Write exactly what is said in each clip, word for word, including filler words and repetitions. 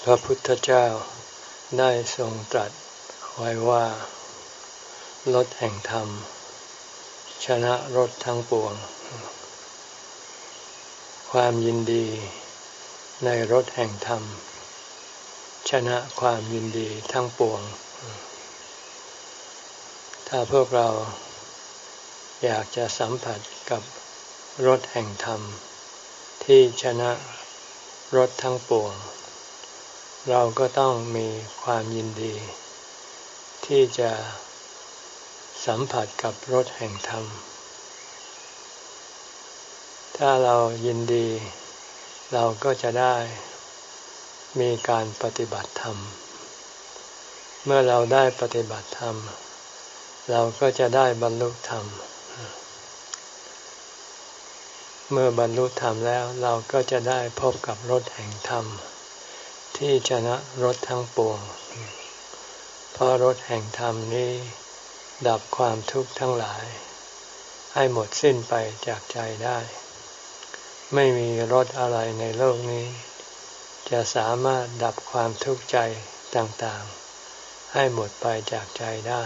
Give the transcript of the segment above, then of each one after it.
พระพุทธเจ้าได้ทรงตรัสไว้ว่ารสแห่งธรรมชนะรสทั้งปวงความยินดีในรสแห่งธรรมชนะความยินดีทั้งปวงถ้าพวกเราอยากจะสัมผัสกับรสแห่งธรรมที่ชนะรสทั้งปวงเราก็ต้องมีความยินดีที่จะสัมผัสกับรสแห่งธรรมถ้าเรายินดีเราก็จะได้มีการปฏิบัติธรรมเมื่อเราได้ปฏิบัติธรรมเราก็จะได้บรรลุธรรมเมื่อบรรลุธรรมแล้วเราก็จะได้พบกับรสแห่งธรรมที่ชนะรสทั้งปวงเพราะรสแห่งธรรมนี้ดับความทุกข์ทั้งหลายให้หมดสิ้นไปจากใจได้ไม่มีรสอะไรในโลกนี้จะสามารถดับความทุกข์ใจต่างๆให้หมดไปจากใจได้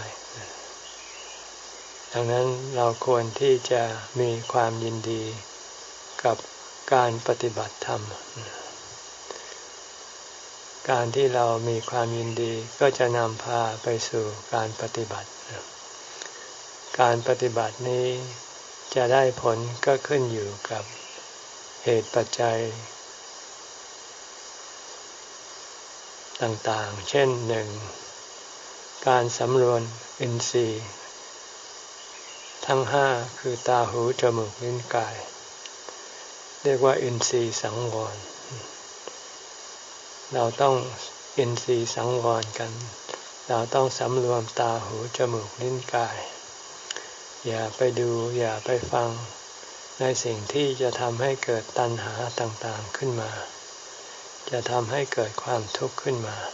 ดังนั้นเราควรที่จะมีความยินดีกับการปฏิบัติธรรมการที่เรามีความยินดีก็จะนำพาไปสู่การปฏิบัติการปฏิบัตินี้จะได้ผลก็ขึ้นอยู่กับเหตุปัจจัยต่างๆเช่นหนึ่งการสำรวมอินทรีย์ทั้งห้าคือตาหูจมูกลิ้นกายเรียกว่าอินทรีย์สังวรเราต้องอินทรีย์สังวรกันเราต้องสำรวมตาหูจมูกลิ้นกายอย่าไปดูอย่าไปฟังในสิ่งที่จะทำให้เกิดตัณหาต่างๆขึ้นมาจะทำให้เกิดความทุกข์ขึ้นมา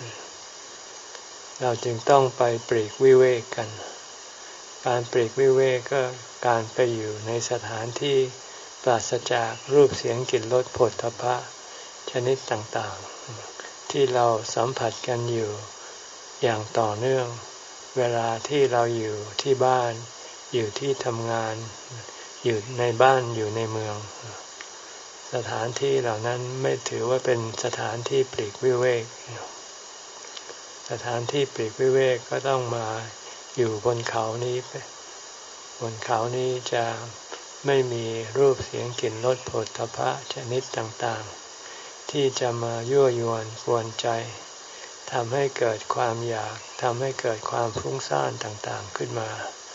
เราจึงต้องไปปลีกวิเวกกันการปลีกวิเวกก็การไปอยู่ในสถานที่ปราศจากรูปเสียงกลิ่นรสโผฏฐัพพะชนิดต่างๆที่เราสัมผัสกันอยู่อย่างต่อเนื่องเวลาที่เราอยู่ที่บ้านอยู่ที่ทำงานอยู่ในบ้านอยู่ในเมืองสถานที่เหล่านั้นไม่ถือว่าเป็นสถานที่ปลีกวิเวกสถานที่ปลีกวิเวกก็ต้องมาอยู่บนเขานี้บนเขานี้จะไม่มีรูปเสียงกลิ่นรสโผฏฐัพพะชนิดต่างๆที่จะมายั่วยวนกวนใจทำให้เกิดความอยากทำให้เกิดความฟุ้งซ่านต่างๆขึ้นมา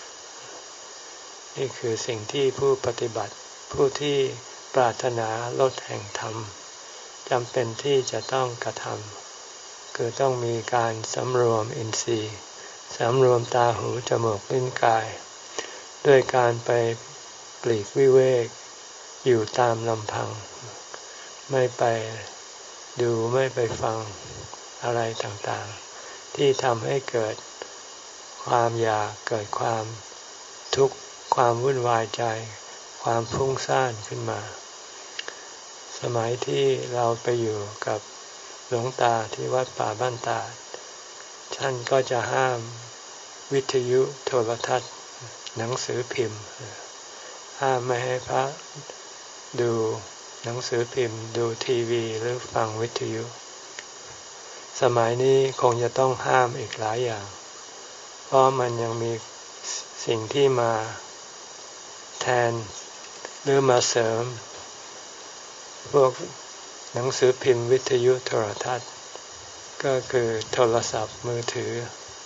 นี่คือสิ่งที่ผู้ปฏิบัติผู้ที่ปรารถนารสแห่งธรรมจำเป็นที่จะต้องกระทำคือต้องมีการสำรวมอินทรีย์สำรวมตาหูจมูกลิ้นกายด้วยการไปปลีกวิเวกอยู่ตามลำพังไม่ไปดูไม่ไปฟังอะไรต่างๆที่ทำให้เกิดความอยากเกิดความทุกข์ความวุ่นวายใจความฟุ้งซ่านขึ้นมาสมัยที่เราไปอยู่กับหลวงตาที่วัดป่าบ้านตาดท่านก็จะห้ามวิทยุโทรทัศน์หนังสือพิมพ์ห้ามไม่ให้พระดูหนังสือพิมพ์ดูทีวีหรือฟังวิทยุสมัยนี้คงจะต้องห้ามอีกหลายอย่างเพราะมันยังมีสิ่งที่มาแทนหรือมาเสริมพวกหนังสือพิมพ์วิทยุโทรทัศน์ก็คือโทรศัพท์มือถือ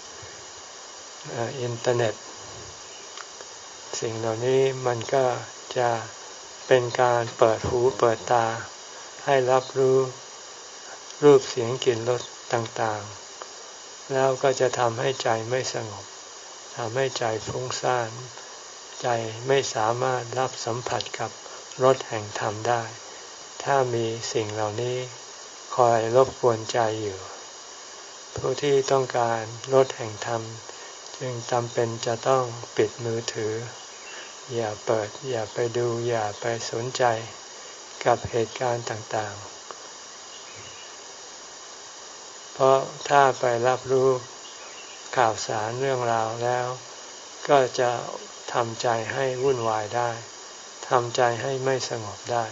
อินเทอร์เน็ตสิ่งเหล่านี้มันก็จะเป็นการเปิดหูเปิดตาให้รับรู้รูปเสียงกลิ่นรสต่างๆแล้วก็จะทำให้ใจไม่สงบทำให้ใจฟุ้งซ่านใจไม่สามารถรับสัมผัสกับรสแห่งธรรมได้ถ้ามีสิ่งเหล่านี้คอยรบกวนใจอยู่ผู้ที่ต้องการรสแห่งธรรมจึงจำเป็นจะต้องปิดมือถืออย่าเปิดอย่าไปดูอย่าไปสนใจกับเหตุการณ์ต่างๆเพราะถ้าไปรับรู้ข่าวสารเรื่องราวแล้วก็จะทำใจให้วุ่นวายได้ทำใจให้ไม่สงบได้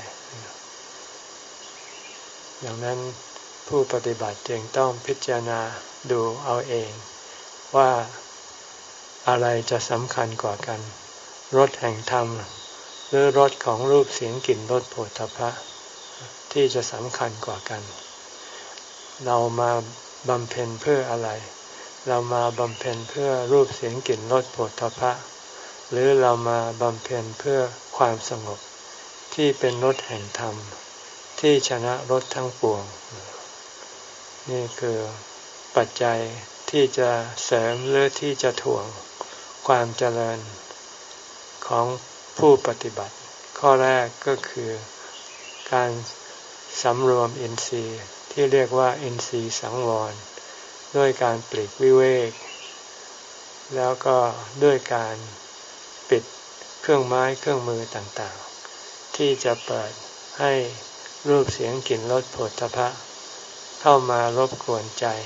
ดังนั้นผู้ปฏิบัติจึงต้องพิจารณาดูเอาเองว่าอะไรจะสำคัญกว่ากันรสแห่งธรรมหรือรสของรูปเสียงกลิ่นรสโผฏฐัพพะที่จะสำคัญกว่ากันเรามาบำเพ็ญเพื่ออะไรเรามาบำเพ็ญเพื่อรูปเสียงกลิ่นรสโผฏฐัพพะหรือเรามาบำเพ็ญเพื่อความสงบที่เป็นรสแห่งธรรมที่ชนะรสทั้งปวงนี่คือปัจจัยที่จะเสริมหรือที่จะถ่วงความเจริญของผู้ปฏิบัติข้อแรกก็คือการสำรวมอินทรีย์ที่เรียกว่าอินทรีย์สังวรด้วยการปลีกวิเวกแล้วก็ด้วยการปิดเครื่องไม้เครื่องมือต่างๆที่จะเปิดให้รูปเสียงกลิ่นรสโผฏฐัพพะเข้ามารบกวนใจ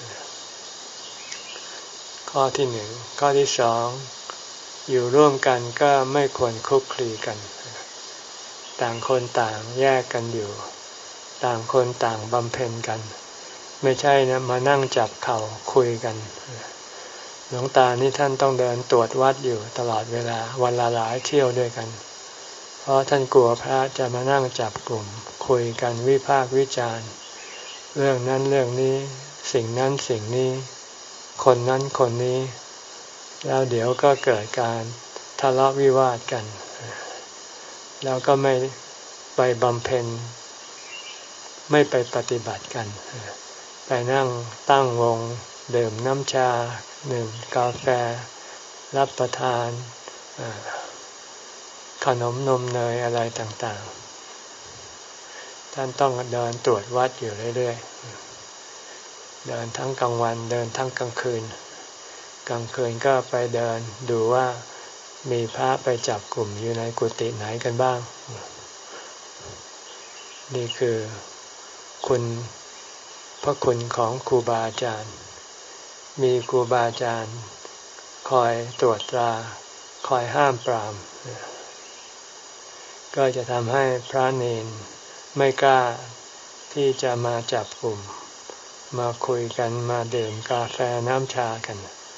ข้อที่หนึ่งข้อที่สองอยู่ร่วมกันก็ไม่ควรคลุกคลีกันต่างคนต่างแยกกันอยู่ต่างคนต่างบำเพ็ญกันไม่ใช่นะมานั่งจับเข่าคุยกันหลวงตานี่ท่านต้องเดินตรวจวัดอยู่ตลอดเวลาวันละหลายเที่ยวด้วยกันเพราะท่านกลัวพระจะมานั่งจับกลุ่มคุยกันวิพากษ์วิจารณ์เรื่องนั้นเรื่องนี้สิ่งนั้นสิ่งนี้คนนั้นคนนี้แล้วเดี๋ยวก็เกิดการทะเลาะวิวาทกันแล้วก็ไม่ไปบำเพ็ญไม่ไปปฏิบัติกันไปนั่งตั้งวงดื่มน้ำชาดื่มกาแฟรับประทานขนมนมเนยอะไรต่างๆท่านต้องเดินตรวจวัดอยู่เรื่อยๆเดินทั้งกลางวันเดินทั้งกลางคืนกลางคืนก็ไปเดินดูว่ามีพระไปจับกลุ่มอยู่ในกุฏิไหนกันบ้างนี่คือคุณพระคุณของครูบาอาจารย์มีครูบาอาจารย์คอยตรวจตราคอยห้ามปรามก็จะทำให้พระเณรไม่กล้าที่จะมาจับกลุ่มมาคุยกันมาดื่มกาแฟน้ำชากัน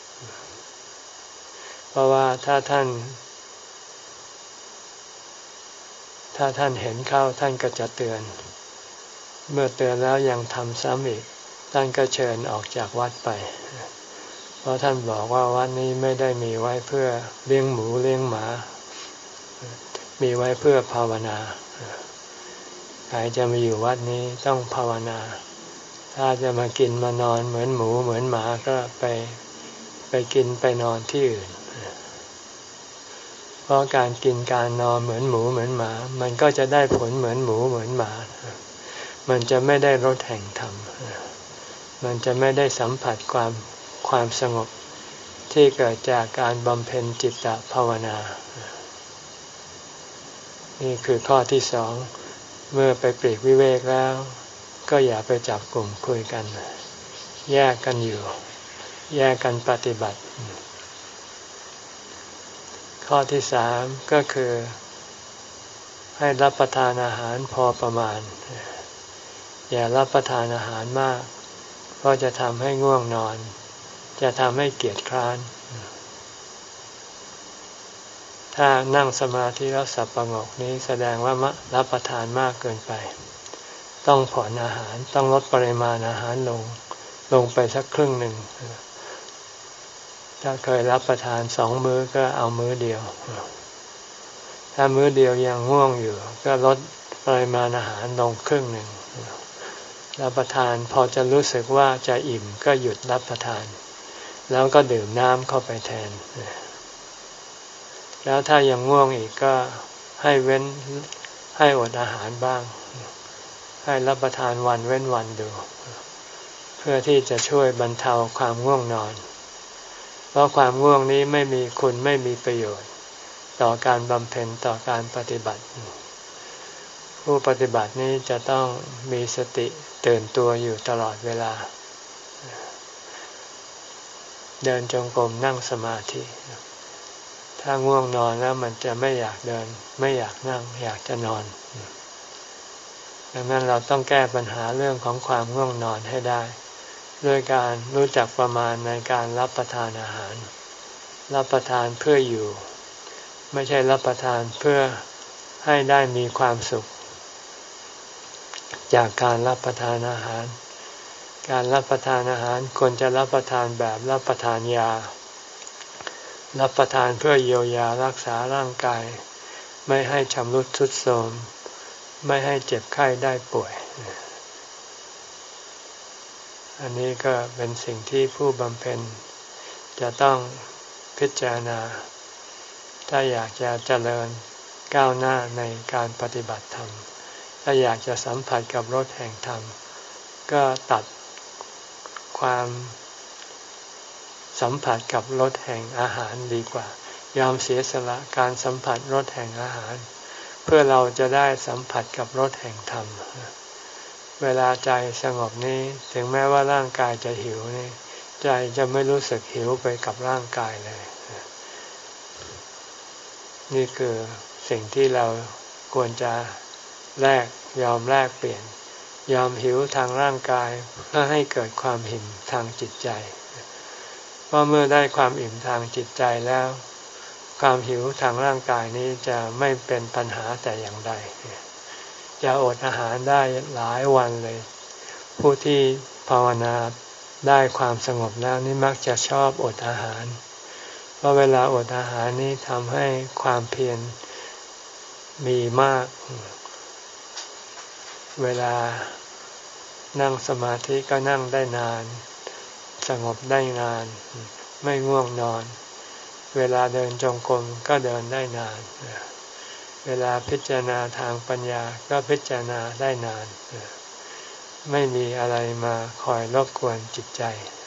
เพราะว่าถ้าท่านถ้าท่านเห็นเข้าท่านก็จะเตือนเมื่อเตือนแล้วยังทำซ้ำอีกท่านก็เชิญออกจากวัดไปเพราะท่านบอกว่าวัดนี้ไม่ได้มีไว้เพื่อเลี้ยงหมูเลี้ยงหมามีไว้เพื่อภาวนาใครจะมาอยู่วัดนี้ต้องภาวนาถ้าจะมากินมานอนเหมือนหมูเหมือนหมาก็ไปไปกินไปนอนที่อื่นเพราะการกินการนอนเหมือนหมูเหมือนหมามันก็จะได้ผลเหมือนหมูเหมือนหมามันจะไม่ได้รสแห่งธรรมมันจะไม่ได้สัมผัสความความสงบที่เกิดจากการบำเพ็ญจิตตภาวนานี่คือข้อที่สองเมื่อไปปลีกวิเวกแล้วก็อย่าไปจับกลุ่มคุยกันแยกกันอยู่แยกกันปฏิบัติข้อที่สามก็คือให้รับประทานอาหารพอประมาณอย่ารับประทานอาหารมากเพราะจะทำให้ง่วงนอนจะทำให้เกียจคร้านถ้านั่งสมาธิแล้วสับประงกนี้แสดงว่ารับประทานมากเกินไปต้องผ่อนอาหารต้องลดปริมาณอาหารลงลงไปสักครึ่งหนึ่งถ้าเคยรับประทานสองมื้อก็เอามื้อเดียวถ้ามื้อเดียวยังง่วงอยู่ก็ลดปริมาณอาหารลงครึ่งหนึ่งรับประทานพอจะรู้สึกว่าจะอิ่มก็หยุดรับประทานแล้วก็ดื่มน้ำเข้าไปแทนแล้วถ้ายังง่วงอีกก็ให้เว้นให้อดอาหารบ้างให้รับประทานวันเว้นวันดูเพื่อที่จะช่วยบรรเทาความง่วงนอนเพราะความง่วงนี้ไม่มีคุณไม่มีประโยชน์ต่อการบำเพ็ญต่อการปฏิบัติผู้ปฏิบัตินี้จะต้องมีสติตื่นตัวอยู่ตลอดเวลาเดินจงกรมนั่งสมาธิถ้าง่วงนอนแล้วมันจะไม่อยากเดินไม่อยากนั่งอยากจะนอนดังนั้นเราต้องแก้ปัญหาเรื่องของความง่วงนอนให้ได้ด้วยการรู้จักประมาณในการรับประทานอาหารรับประทานเพื่ออยู่ไม่ใช่รับประทานเพื่อให้ได้มีความสุขจากการรับประทานอาหารการรับประทานอาหารควรจะรับประทานแบบรับประทานยารับประทานเพื่อเยียวยารักษาร่างกายไม่ให้ชำรุดทรุดโทรมไม่ให้เจ็บไข้ได้ป่วยอันนี้ก็เป็นสิ่งที่ผู้บำเพ็ญจะต้องพิจารณาถ้าอยากจะเจริญก้าวหน้าในการปฏิบัติธรรมถ้าอยากจะสัมผัสกับรสแห่งธรรมก็ตัดความสัมผัสกับรสแห่งอาหารดีกว่ายอมเสียสละการสัมผัสรสแห่งอาหารเพื่อเราจะได้สัมผัสกับรสแห่งธรรมเวลาใจสงบนี้ถึงแม้ว่าร่างกายจะหิวนี่ใจจะไม่รู้สึกหิวไปกับร่างกายเลยนี่คือสิ่งที่เราควรจะแลกยอมแลกเปลี่ยนยอมหิวทางร่างกายเพื่อให้เกิดความอิ่มทางจิตใจเพราะเมื่อได้ความอิ่มทางจิตใจแล้วความหิวทางร่างกายนี้จะไม่เป็นปัญหาแต่อย่างใดจะอดอาหารได้หลายวันเลยผู้ที่ภาวนาได้ความสงบแล้วนี่มักจะชอบอดอาหารเพราะเวลาอดอาหารนี้ทำให้ความเพียรมีมากเวลานั่งสมาธิก็นั่งได้นานสงบได้นานไม่ง่วงนอนเวลาเดินจงกรมก็เดินได้นานเวลาพิจารณาทางปัญญาก็พิจารณาได้นานไม่มีอะไรมาคอยรบกวนจิตใจ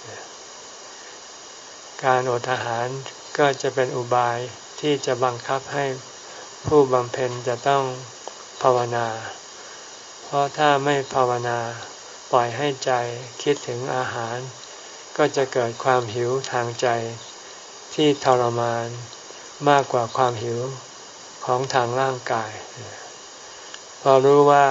การอดอาหารก็จะเป็นอุบายที่จะบังคับให้ผู้บำเพ็ญจะต้องภาวนาเพราะถ้าไม่ภาวนาปล่อยให้ใจคิดถึงอาหารก็จะเกิดความหิวทางใจที่ทรมานมากกว่าความหิวของทางร่างกายพอรู้ว่า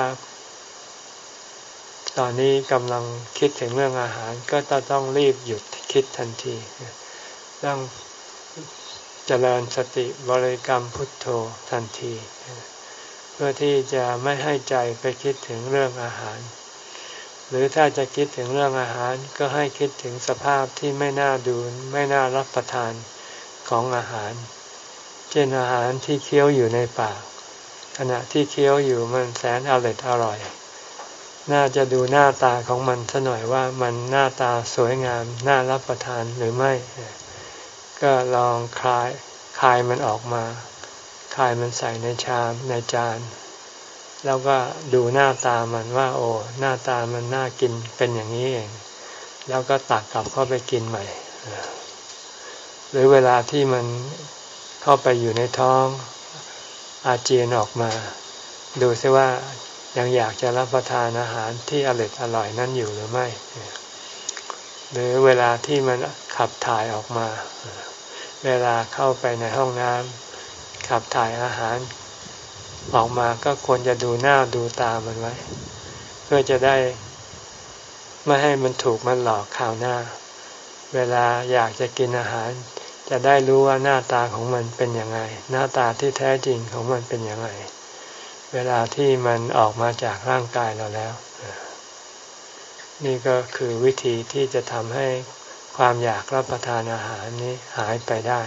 ตอนนี้กำลังคิดถึงเรื่องอาหารก็ต้องรีบหยุดคิดทันทีต้องเจริญสติบริกรรมพุทโธทันทีเพื่อที่จะไม่ให้ใจไปคิดถึงเรื่องอาหารหรือถ้าจะคิดถึงเรื่องอาหารก็ให้คิดถึงสภาพที่ไม่น่าดูไม่น่ารับประทานของอาหารเช่นอาหารที่เคี้ยวอยู่ในปากขณะที่เคี้ยวอยู่มันแสนอร่อยอร่อยน่าจะดูหน้าตาของมันซะหน่อยว่ามันหน้าตาสวยงามน่ารับประทานหรือไม่ก็ลองคลายคายมันออกมาคายมันใส่ในชามในจานแล้วก็ดูหน้าตามันว่าโอ้หน้าตามันน่ากินเป็นอย่างนี้เองแล้วก็ตักกลับเข้าไปกินใหม่หรือเวลาที่มันเข้าไปอยู่ในท้องอาเจียนออกมาดูซิว่ายังอยากจะรับประทานอาหารที่อร่อยอร่อยนั้นอยู่หรือไม่หรือเวลาที่มันขับถ่ายออกมาเวลาเข้าไปในห้องน้ำขับถ่ายอาหารออกมาก็ควรจะดูหน้าดูตามันไว้เพื่อจะได้ไม่ให้มันถูกมันหลอกข่าวหน้าเวลาอยากจะกินอาหารจะได้รู้ว่าหน้าตาของมันเป็นยังไงหน้าตาที่แท้จริงของมันเป็นยังไงเวลาที่มันออกมาจากร่างกายเราแล้วนี่ก็คือวิธีที่จะทำให้ความอยากรับประทานอาหารนี้หายไปได้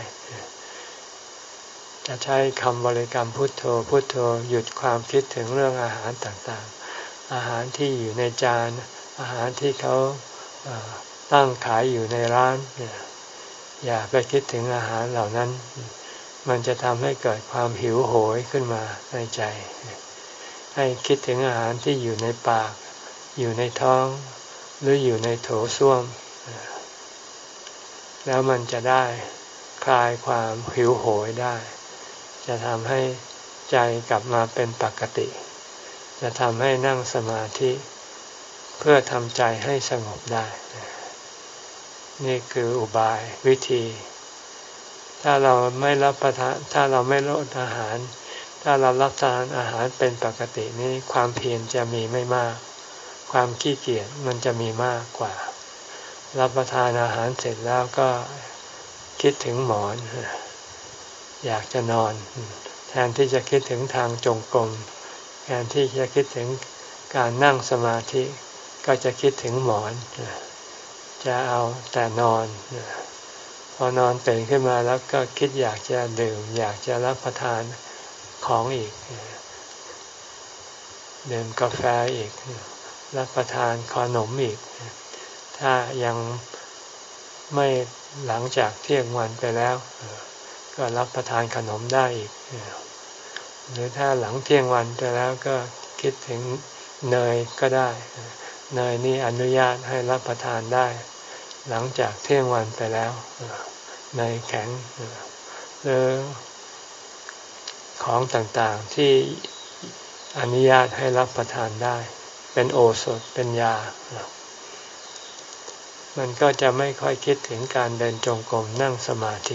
จะใช้คำบริกรรมพุทโธพุทโธหยุดความคิดถึงเรื่องอาหารต่างๆอาหารที่อยู่ในจานอาหารที่เขาตั้งขายอยู่ในร้านอย่าไปคิดถึงอาหารเหล่านั้นมันจะทำให้เกิดความหิวโหยขึ้นมาในใจให้คิดถึงอาหารที่อยู่ในปากอยู่ในท้องหรืออยู่ในโถส้วมแล้วมันจะได้คลายความหิวโหยได้จะทำให้ใจกลับมาเป็นปกติจะทำให้นั่งสมาธิเพื่อทำใจให้สงบได้นี่คืออุบายวิธี ถ้าเราไม่รับประทานถ้าเราไม่ลดอาหารถ้าเรารับทานอาหารเป็นปกตินี้ความเพียรจะมีไม่มากความขี้เกียจมันจะมีมากกว่ารับประทานอาหารเสร็จแล้วก็คิดถึงหมอนอยากจะนอนแทนที่จะคิดถึงทางจงกรมแทนที่จะคิดถึงการนั่งสมาธิก็จะคิดถึงหมอนจะเอาแต่นอนพอนอนตื่นขึ้นมาแล้วก็คิดอยากจะดื่มอยากจะรับประทานของอีกดื่มกาแฟอีกรับประทานขนมอีกถ้ายังไม่หลังจากเที่ยงวันไปแล้วก็รับประทานขนมได้อีกหรือถ้าหลังเที่ยงวันไปแล้วก็คิดถึงเนยก็ได้เนยนี่อนุญาตให้รับประทานได้หลังจากเที่ยงวันไปแล้วเนยแข็งหรือของต่างๆที่อนุญาตให้รับประทานได้เป็นโอสถเป็นยามันก็จะไม่ค่อยคิดถึงการเดินจงกรมนั่งสมาธิ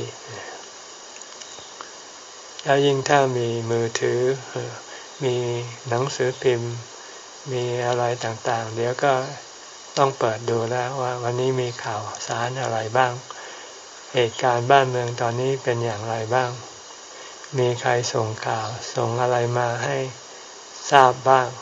แล้วยิ่งถ้ามีมือถือมีหนังสือพิมพ์มีอะไรต่างๆเดี๋ยวก็ต้องเปิดดูแล้วว่าวันนี้มีข่าวสารอะไรบ้างเหตุการณ์บ้านเมืองตอนนี้เป็นอย่างไรบ้างมีใครส่งข่าวส่งอะไรมาให้ทราบบ้าง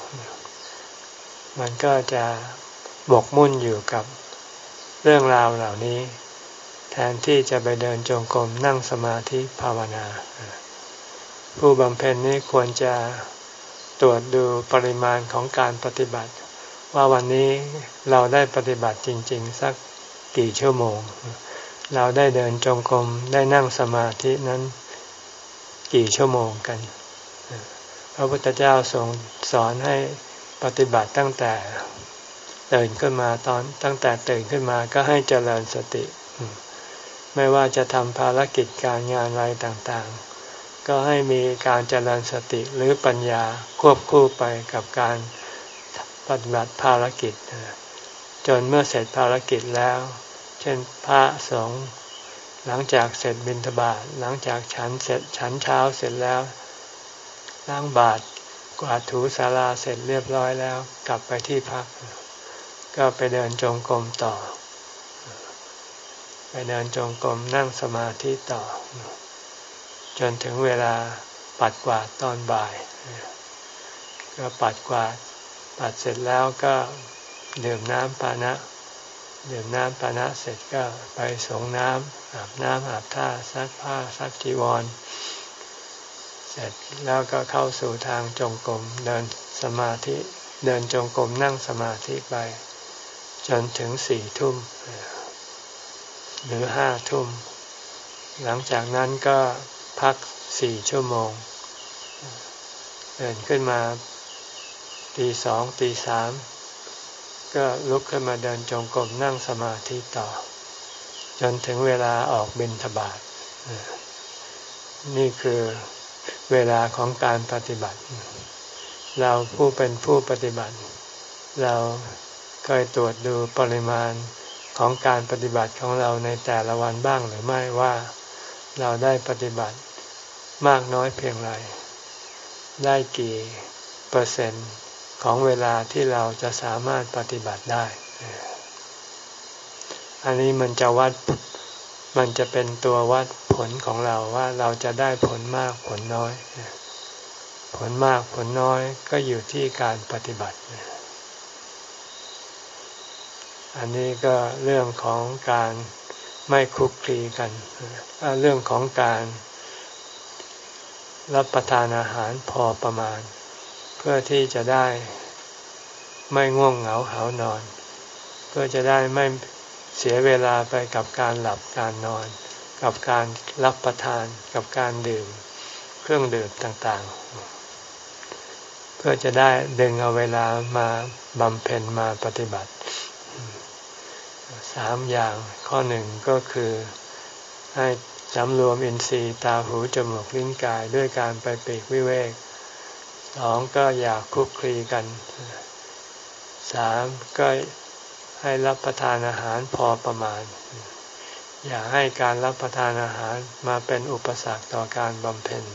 มันก็จะหมกมุ่นอยู่กับเรื่องราวเหล่านี้แทนที่จะไปเดินจงกรมนั่งสมาธิภาวนาผู้บำเพ็ญนี้ควรจะตรวจดูปริมาณของการปฏิบัติว่าวันนี้เราได้ปฏิบัติจริงๆสักกี่ชั่วโมงเราได้เดินจงกรมได้นั่งสมาธินั้นกี่ชั่วโมงกันพระพุทธเจ้าทรงสอนให้ปฏิบัติตั้งแต่ตื่นขึ้นมาตอนตั้งแต่ตื่นขึ้นมาก็ให้เจริญสติไม่ว่าจะทำภารกิจการงานอะไรต่างๆก็ให้มีการเจริญสติหรือปัญญาควบคู่ไปกับการปฏิบัติภารกิจจนเมื่อเสร็จภารกิจแล้วเช่นพระสงฆ์หลังจากเสร็จบิณฑบาตหลังจากฉันเสร็จฉันเช้าเสร็จแล้วล้างบาตรกวาดถูศาลาเสร็จเรียบร้อยแล้วกลับไปที่พักก็ไปเดินจงกรมต่อไปเดินจงกรมนั่งสมาธิต่อจนถึงเวลาปัดกวาดตอนบ่ายก็ปัดกวาดปัดเสร็จแล้วก็ดื่มน้ำปานะดื่มน้ำปานะเสร็จก็ไปสงน้ำอาบน้ำอาบท่าซักผ้าซักจีวรเสร็จแล้วก็เข้าสู่ทางจงกรมเดินสมาธิเดินจงกรมนั่งสมาธิไปจนถึงสี่ทุ่มหรือห้าทุ่มหลังจากนั้นก็พักสี่ชั่วโมงเดินขึ้นมาตีสองตีสามก็ลุกขึ้นมาเดินจงกรมนั่งสมาธิต่อจนถึงเวลาออกบิณฑบาตนี่คือเวลาของการปฏิบัติเราผู้เป็นผู้ปฏิบัติเราเคยตรวจดูปริมาณของการปฏิบัติของเราในแต่ละวันบ้างหรือไม่ว่าเราได้ปฏิบัติมากน้อยเพียงไรได้กี่เปอร์เซ็นต์ของเวลาที่เราจะสามารถปฏิบัติได้อันนี้มันจะวัดมันจะเป็นตัววัดผลของเราว่าเราจะได้ผลมากผลน้อยผลมากผลน้อยก็อยู่ที่การปฏิบัติอันนี้ก็เรื่องของการไม่คลุกคลีกันเรื่องของการรับประทานอาหารพอประมาณเพื่อที่จะได้ไม่ง่วงเหงาหาวนอนเพื่อจะได้ไม่เสียเวลาไปกับการหลับการนอนกับการรับประทานกับการดื่มเครื่องดื่มต่างๆเพื่อจะได้ดึงเอาเวลามาบำเพ็ญมาปฏิบัติสามอย่างข้อหนึ่งก็คือให้สำรวมอินทรีย์ตาหูจมูกลิ้นกายด้วยการไปปีกวิเวกสองก็อย่าคลุกคลีกันสามก็ให้รับประทานอาหารพอประมาณอย่าให้การรับประทานอาหารมาเป็นอุปสรรคต่อการบำเพ็ญ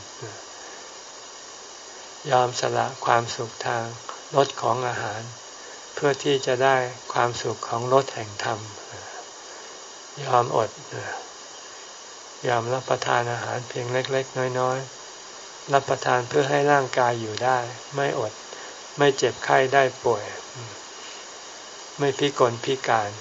ยอมสละความสุขทางรสของอาหารเพื่อที่จะได้ความสุขของรสแห่งธรรมยอมอดยอมรับประทานอาหารเพียงเล็กๆน้อยๆรับประทานเพื่อให้ร่างกายอยู่ได้ไม่อดไม่เจ็บไข้ได้ป่วยไม่พิกลพิการ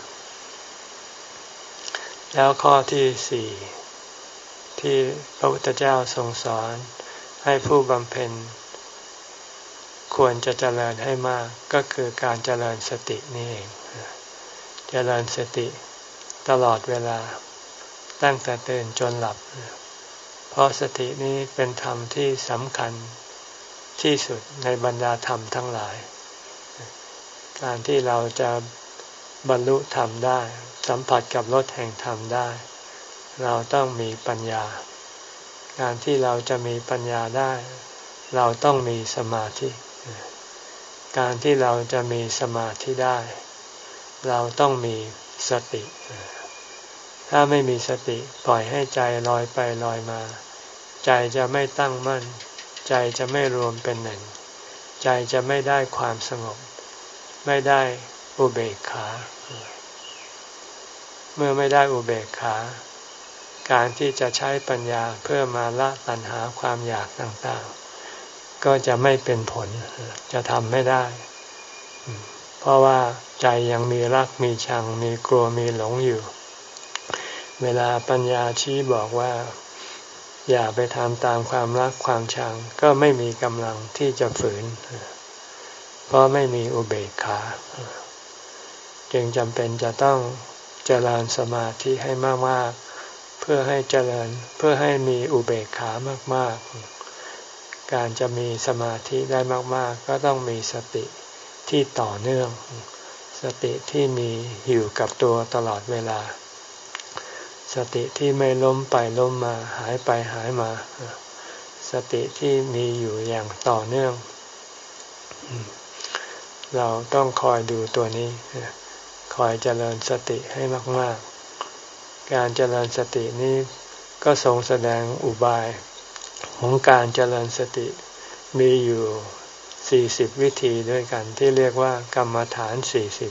แล้วข้อที่สี่ที่พระพุทธเจ้าทรงสอนให้ผู้บำเพ็ญควรจะเจริญให้มากก็คือการเจริญสตินี่เองเจริญสติตลอดเวลาตั้งแต่ตื่นจนหลับเพราะสตินี้เป็นธรรมที่สำคัญที่สุดในบรรดาธรรมทั้งหลายการที่เราจะบรรลุธรรมได้สัมผัสกับรสแห่งธรรมได้เราต้องมีปัญญาการที่เราจะมีปัญญาได้เราต้องมีสมาธิการที่เราจะมีสมาธิได้เราต้องมีสติถ้าไม่มีสติปล่อยให้ใจลอยไปลอยมาใจจะไม่ตั้งมั่นใจจะไม่รวมเป็นหนึ่งใจจะไม่ได้ความสงบไม่ได้อุเบกขาเมื่อไม่ได้อุเบกขาการที่จะใช้ปัญญาเพื่อมาละตัณหาความอยากต่างๆก็จะไม่เป็นผลจะทำไม่ได้เพราะว่าใจยังมีรักมีชังมีกลัวมีหลงอยู่เวลาปัญญาชี้บอกว่าอย่าไปทำตามความรักความชังก็ไม่มีกำลังที่จะฝืนเพราะไม่มีอุเบกขาจึงจำเป็นจะต้องเจริญสมาธิให้มากๆเพื่อให้เจริญเพื่อให้มีอุเบกขามากๆการจะมีสมาธิได้มากๆก็ต้องมีสติที่ต่อเนื่องสติที่มีอยู่กับตัวตลอดเวลาสติที่ไม่ล้มไปล้มมาหายไปหายมาสติที่มีอยู่อย่างต่อเนื่องเราต้องคอยดูตัวนี้คอยเจริญสติให้มากๆการเจริญสตินี้ก็ทรงแสดงอุบายของการเจริญสติมีอยู่สี่สิบวิธีด้วยกันที่เรียกว่ากรรมฐานสี่สิบ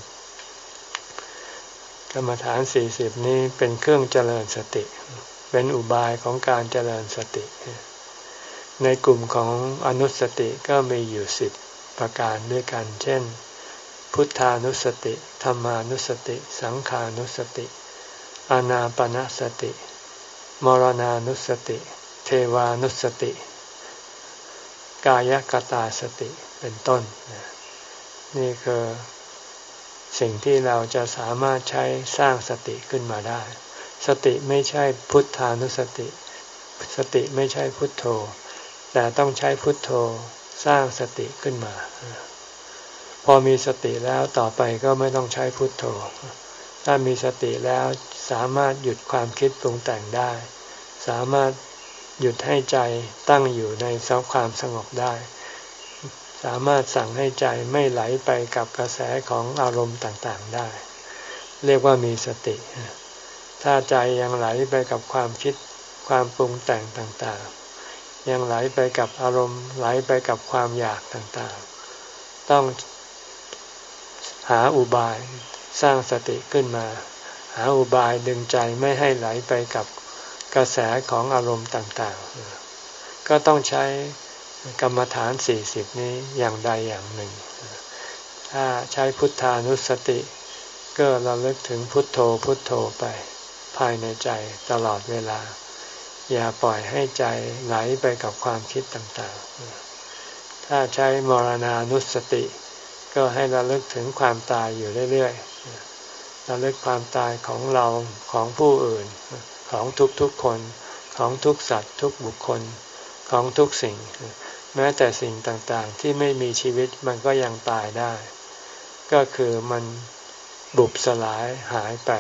กรรมฐานสี่สิบนี้เป็นเครื่องเจริญสติเป็นอุบายของการเจริญสติในกลุ่มของอนุสติก็มีอยู่สิบประการด้วยกันเช่นพุทธานุสติธัมมานุสติสังขานุสติอานาปานสติมรณานุสติเทวานุสติกายกตาสติเป็นต้นนี่คือสิ่งที่เราจะสามารถใช้สร้างสติขึ้นมาได้สติไม่ใช่พุทธานุสติสติไม่ใช่พุทโธแต่ต้องใช้พุทโธสร้างสติขึ้นมาพอมีสติแล้วต่อไปก็ไม่ต้องใช้พุทโธถ้ามีสติแล้วสามารถหยุดความคิดปรุงแต่งได้สามารถหยุดให้ใจตั้งอยู่ในความสงบได้สามารถสั่งให้ใจไม่ไหลไปกับกระแสของอารมณ์ต่างๆได้เรียกว่ามีสติถ้าใจยังไหลไปกับความคิดความปรุงแต่งต่างๆยังไหลไปกับอารมณ์ไหลไปกับความอยากต่างๆต้องหาอุบายสร้างสติขึ้นมาหาอุบายดึงใจไม่ให้ไหลไปกับกระแสของอารมณ์ต่างๆก็ต้องใช้กรรมฐานสี่สิบนี้อย่างใดอย่างหนึ่งถ้าใช้พุทธานุสติก็ระลึกถึงพุทโธพุทโธไปภายในใจตลอดเวลาอย่าปล่อยให้ใจไหลไปกับความคิดต่างๆถ้าใช้มรณานุสติก็ให้ระลึกถึงความตายอยู่เรื่อยๆระลึกความตายของเราของผู้อื่นของทุกๆคนของทุกสัตว์ทุกบุคคลของทุกสิ่งแม้แต่สิ่งต่างๆที่ไม่มีชีวิตมันก็ยังตายได้ก็คือมันบุบสลายหายไป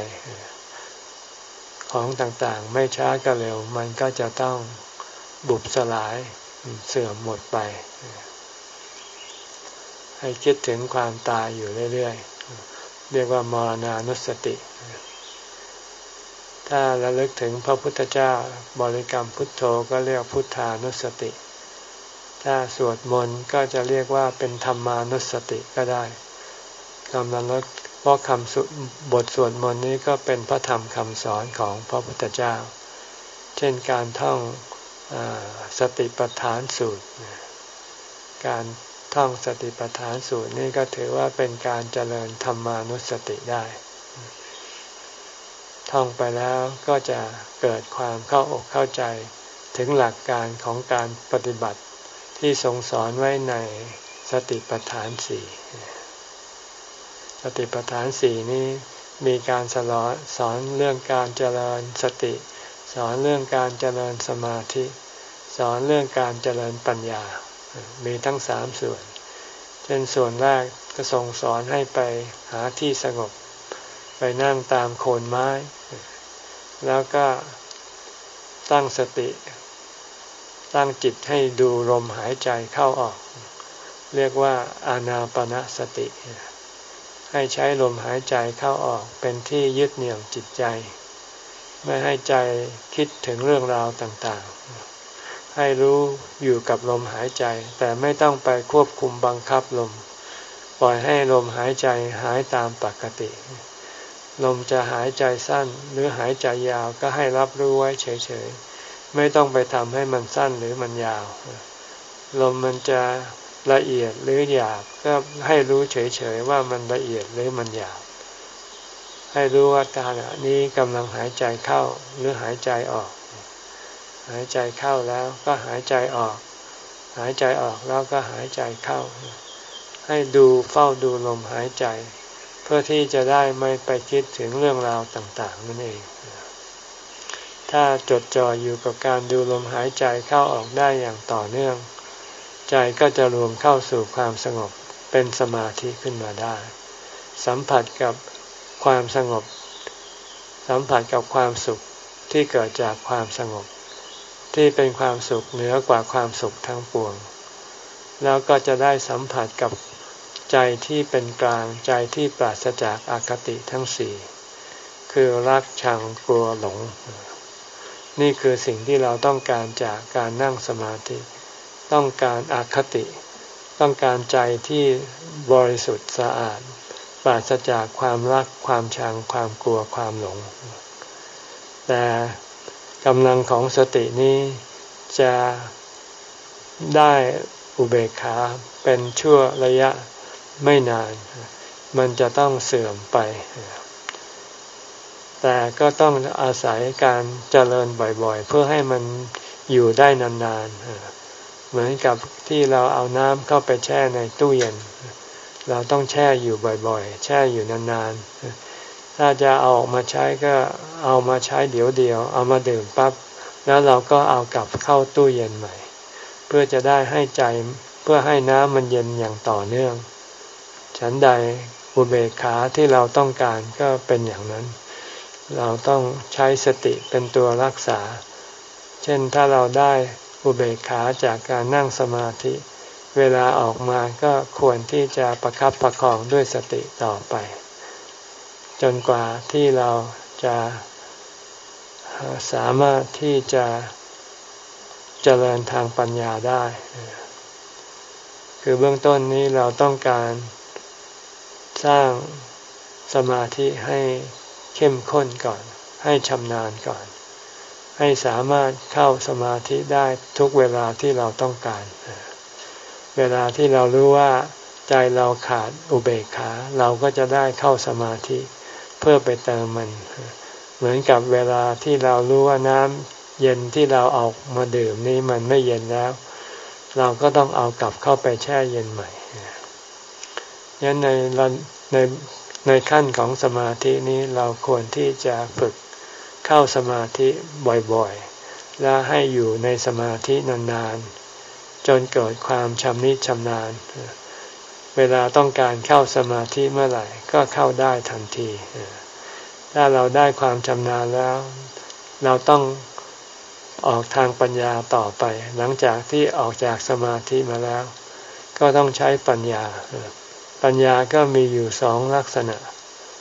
ของต่างๆไม่ช้าก็เร็วมันก็จะต้องบุบสลายเสื่อมหมดไปให้คิดถึงความตายอยู่เรื่อยๆเรียกว่ามรณานุสติถ้าระลึกถึงพระพุทธเจ้าบริกรรมพุทโธก็เรียกพุทธานุสติถ้าสวดมนต์ก็จะเรียกว่าเป็นธรรมานุสติก็ได้กำลังเพราะคำสุบทสวดมนต์นี้ก็เป็นพระธรรมคำสอนของพระพุทธเจ้าเช่นการท่องสติปัฏฐานสูตรการท่องสติปัฏฐานสูตรนี่ก็ถือว่าเป็นการเจริญธรรมานุสติได้ท่องไปแล้วก็จะเกิดความเข้าอกเข้าใจถึงหลักการของการปฏิบัติที่ทรงสอนไว้ในสติปัฏฐานสี่สติปัฏฐานสี่นี้มีการสอนสอนเรื่องการเจริญสติสอนเรื่องการเจริญสมาธิสอนเรื่องการเจริญปัญญามีทั้งสามส่วนเช่นส่วนแรกก็ทรงสอนให้ไปหาที่สงบไปนั่งตามโคนไม้แล้วก็ตั้งสติตั้งจิตให้ดูลมหายใจเข้าออกเรียกว่าอานาปานสติให้ใช้ลมหายใจเข้าออกเป็นที่ยึดเหนี่ยวจิตใจไม่ให้ใจคิดถึงเรื่องราวต่างๆให้รู้อยู่กับลมหายใจแต่ไม่ต้องไปควบคุมบังคับลมปล่อยให้ลมหายใจหายตามปกติลมจะหายใจสั้นหรือหายใจยาวก็ให้รับรู้ไว้เฉยๆไม่ต้องไปทำให้มันสั้นหรือมันยาวลมมันจะละเอียดหรือหยาบก็ให้รู้เฉยๆว่ามันละเอียดหรือมันหยาบให้รู้ว่าขณะนี้กำลังหายใจเข้าหรือหายใจออกหายใจเข้าแล้วก็หายใจออกหายใจออกแล้วก็หายใจเข้าให้ดูเฝ้าดูลมหายใจเพื่อที่จะได้ไม่ไปคิดถึงเรื่องราวต่างๆนั่นเองถ้าจดจ่ออยู่กับการดูลมหายใจเข้าออกได้อย่างต่อเนื่องใจก็จะรวมเข้าสู่ความสงบเป็นสมาธิขึ้นมาได้สัมผัสกับความสงบสัมผัสกับความสุขที่เกิดจากความสงบที่เป็นความสุขเหนือกว่าความสุขทั้งปวงแล้วก็จะได้สัมผัสกับใจที่เป็นกลางใจที่ปราศจากอคติทั้งสี่คือรักชังกลัวหลงนี่คือสิ่งที่เราต้องการจากการนั่งสมาธิต้องการอคติต้องการใจที่บริสุทธิ์สะอาดปราศจากความรักความชังความกลัวความหลงแต่กำลังของสตินี้จะได้อุเบกขาเป็นชั่วระยะไม่นานมันจะต้องเสื่อมไปแต่ก็ต้องอาศัยการเจริญบ่อยๆเพื่อให้มันอยู่ได้นานๆเหมือนกับที่เราเอาน้ำเข้าไปแช่ในตู้เย็นเราต้องแช่อยู่บ่อยๆแช่อยู่นานๆถ้าจะเอาออกมาใช้ก็เอามาใช้เดี๋ยวเดียวเอามาดื่มปั๊บแล้วเราก็เอากลับเข้าตู้เย็นใหม่เพื่อจะได้ให้ใจเพื่อให้น้ำมันเย็นอย่างต่อเนื่องฉันใดอุเบกขาที่เราต้องการก็เป็นอย่างนั้นเราต้องใช้สติเป็นตัวรักษาเช่นถ้าเราได้อุเบกขาจากการนั่งสมาธิเวลาออกมาก็ควรที่จะประคับประคองด้วยสติต่อไปจนกว่าที่เราจะสามารถที่จะเจริญทางปัญญาได้คือเบื้องต้นนี้เราต้องการสร้างสมาธิให้เข้มข้นก่อนให้ชำนาญก่อนให้สามารถเข้าสมาธิได้ทุกเวลาที่เราต้องการเวลาที่เรารู้ว่าใจเราขาดอุเบกขาเราก็จะได้เข้าสมาธิเพื่อไปเติมมันเหมือนกับเวลาที่เรารู้ว่าน้ำเย็นที่เราเอามาดื่มนี้มันไม่เย็นแล้วเราก็ต้องเอากลับเข้าไปแช่เย็นใหม่งั้นในในในขั้นของสมาธินี้เราควรที่จะฝึกเข้าสมาธิบ่อยๆและให้อยู่ในสมาธินานๆจนเกิดความชำนิชำนาญเวลาต้องการเข้าสมาธิเมื่อไหร่ก็เข้าได้ทันทีถ้าเราได้ความชำนาญแล้วเราต้องออกทางปัญญาต่อไปหลังจากที่ออกจากสมาธิมาแล้วก็ต้องใช้ปัญญาปัญญาก็มีอยู่สองลักษณะ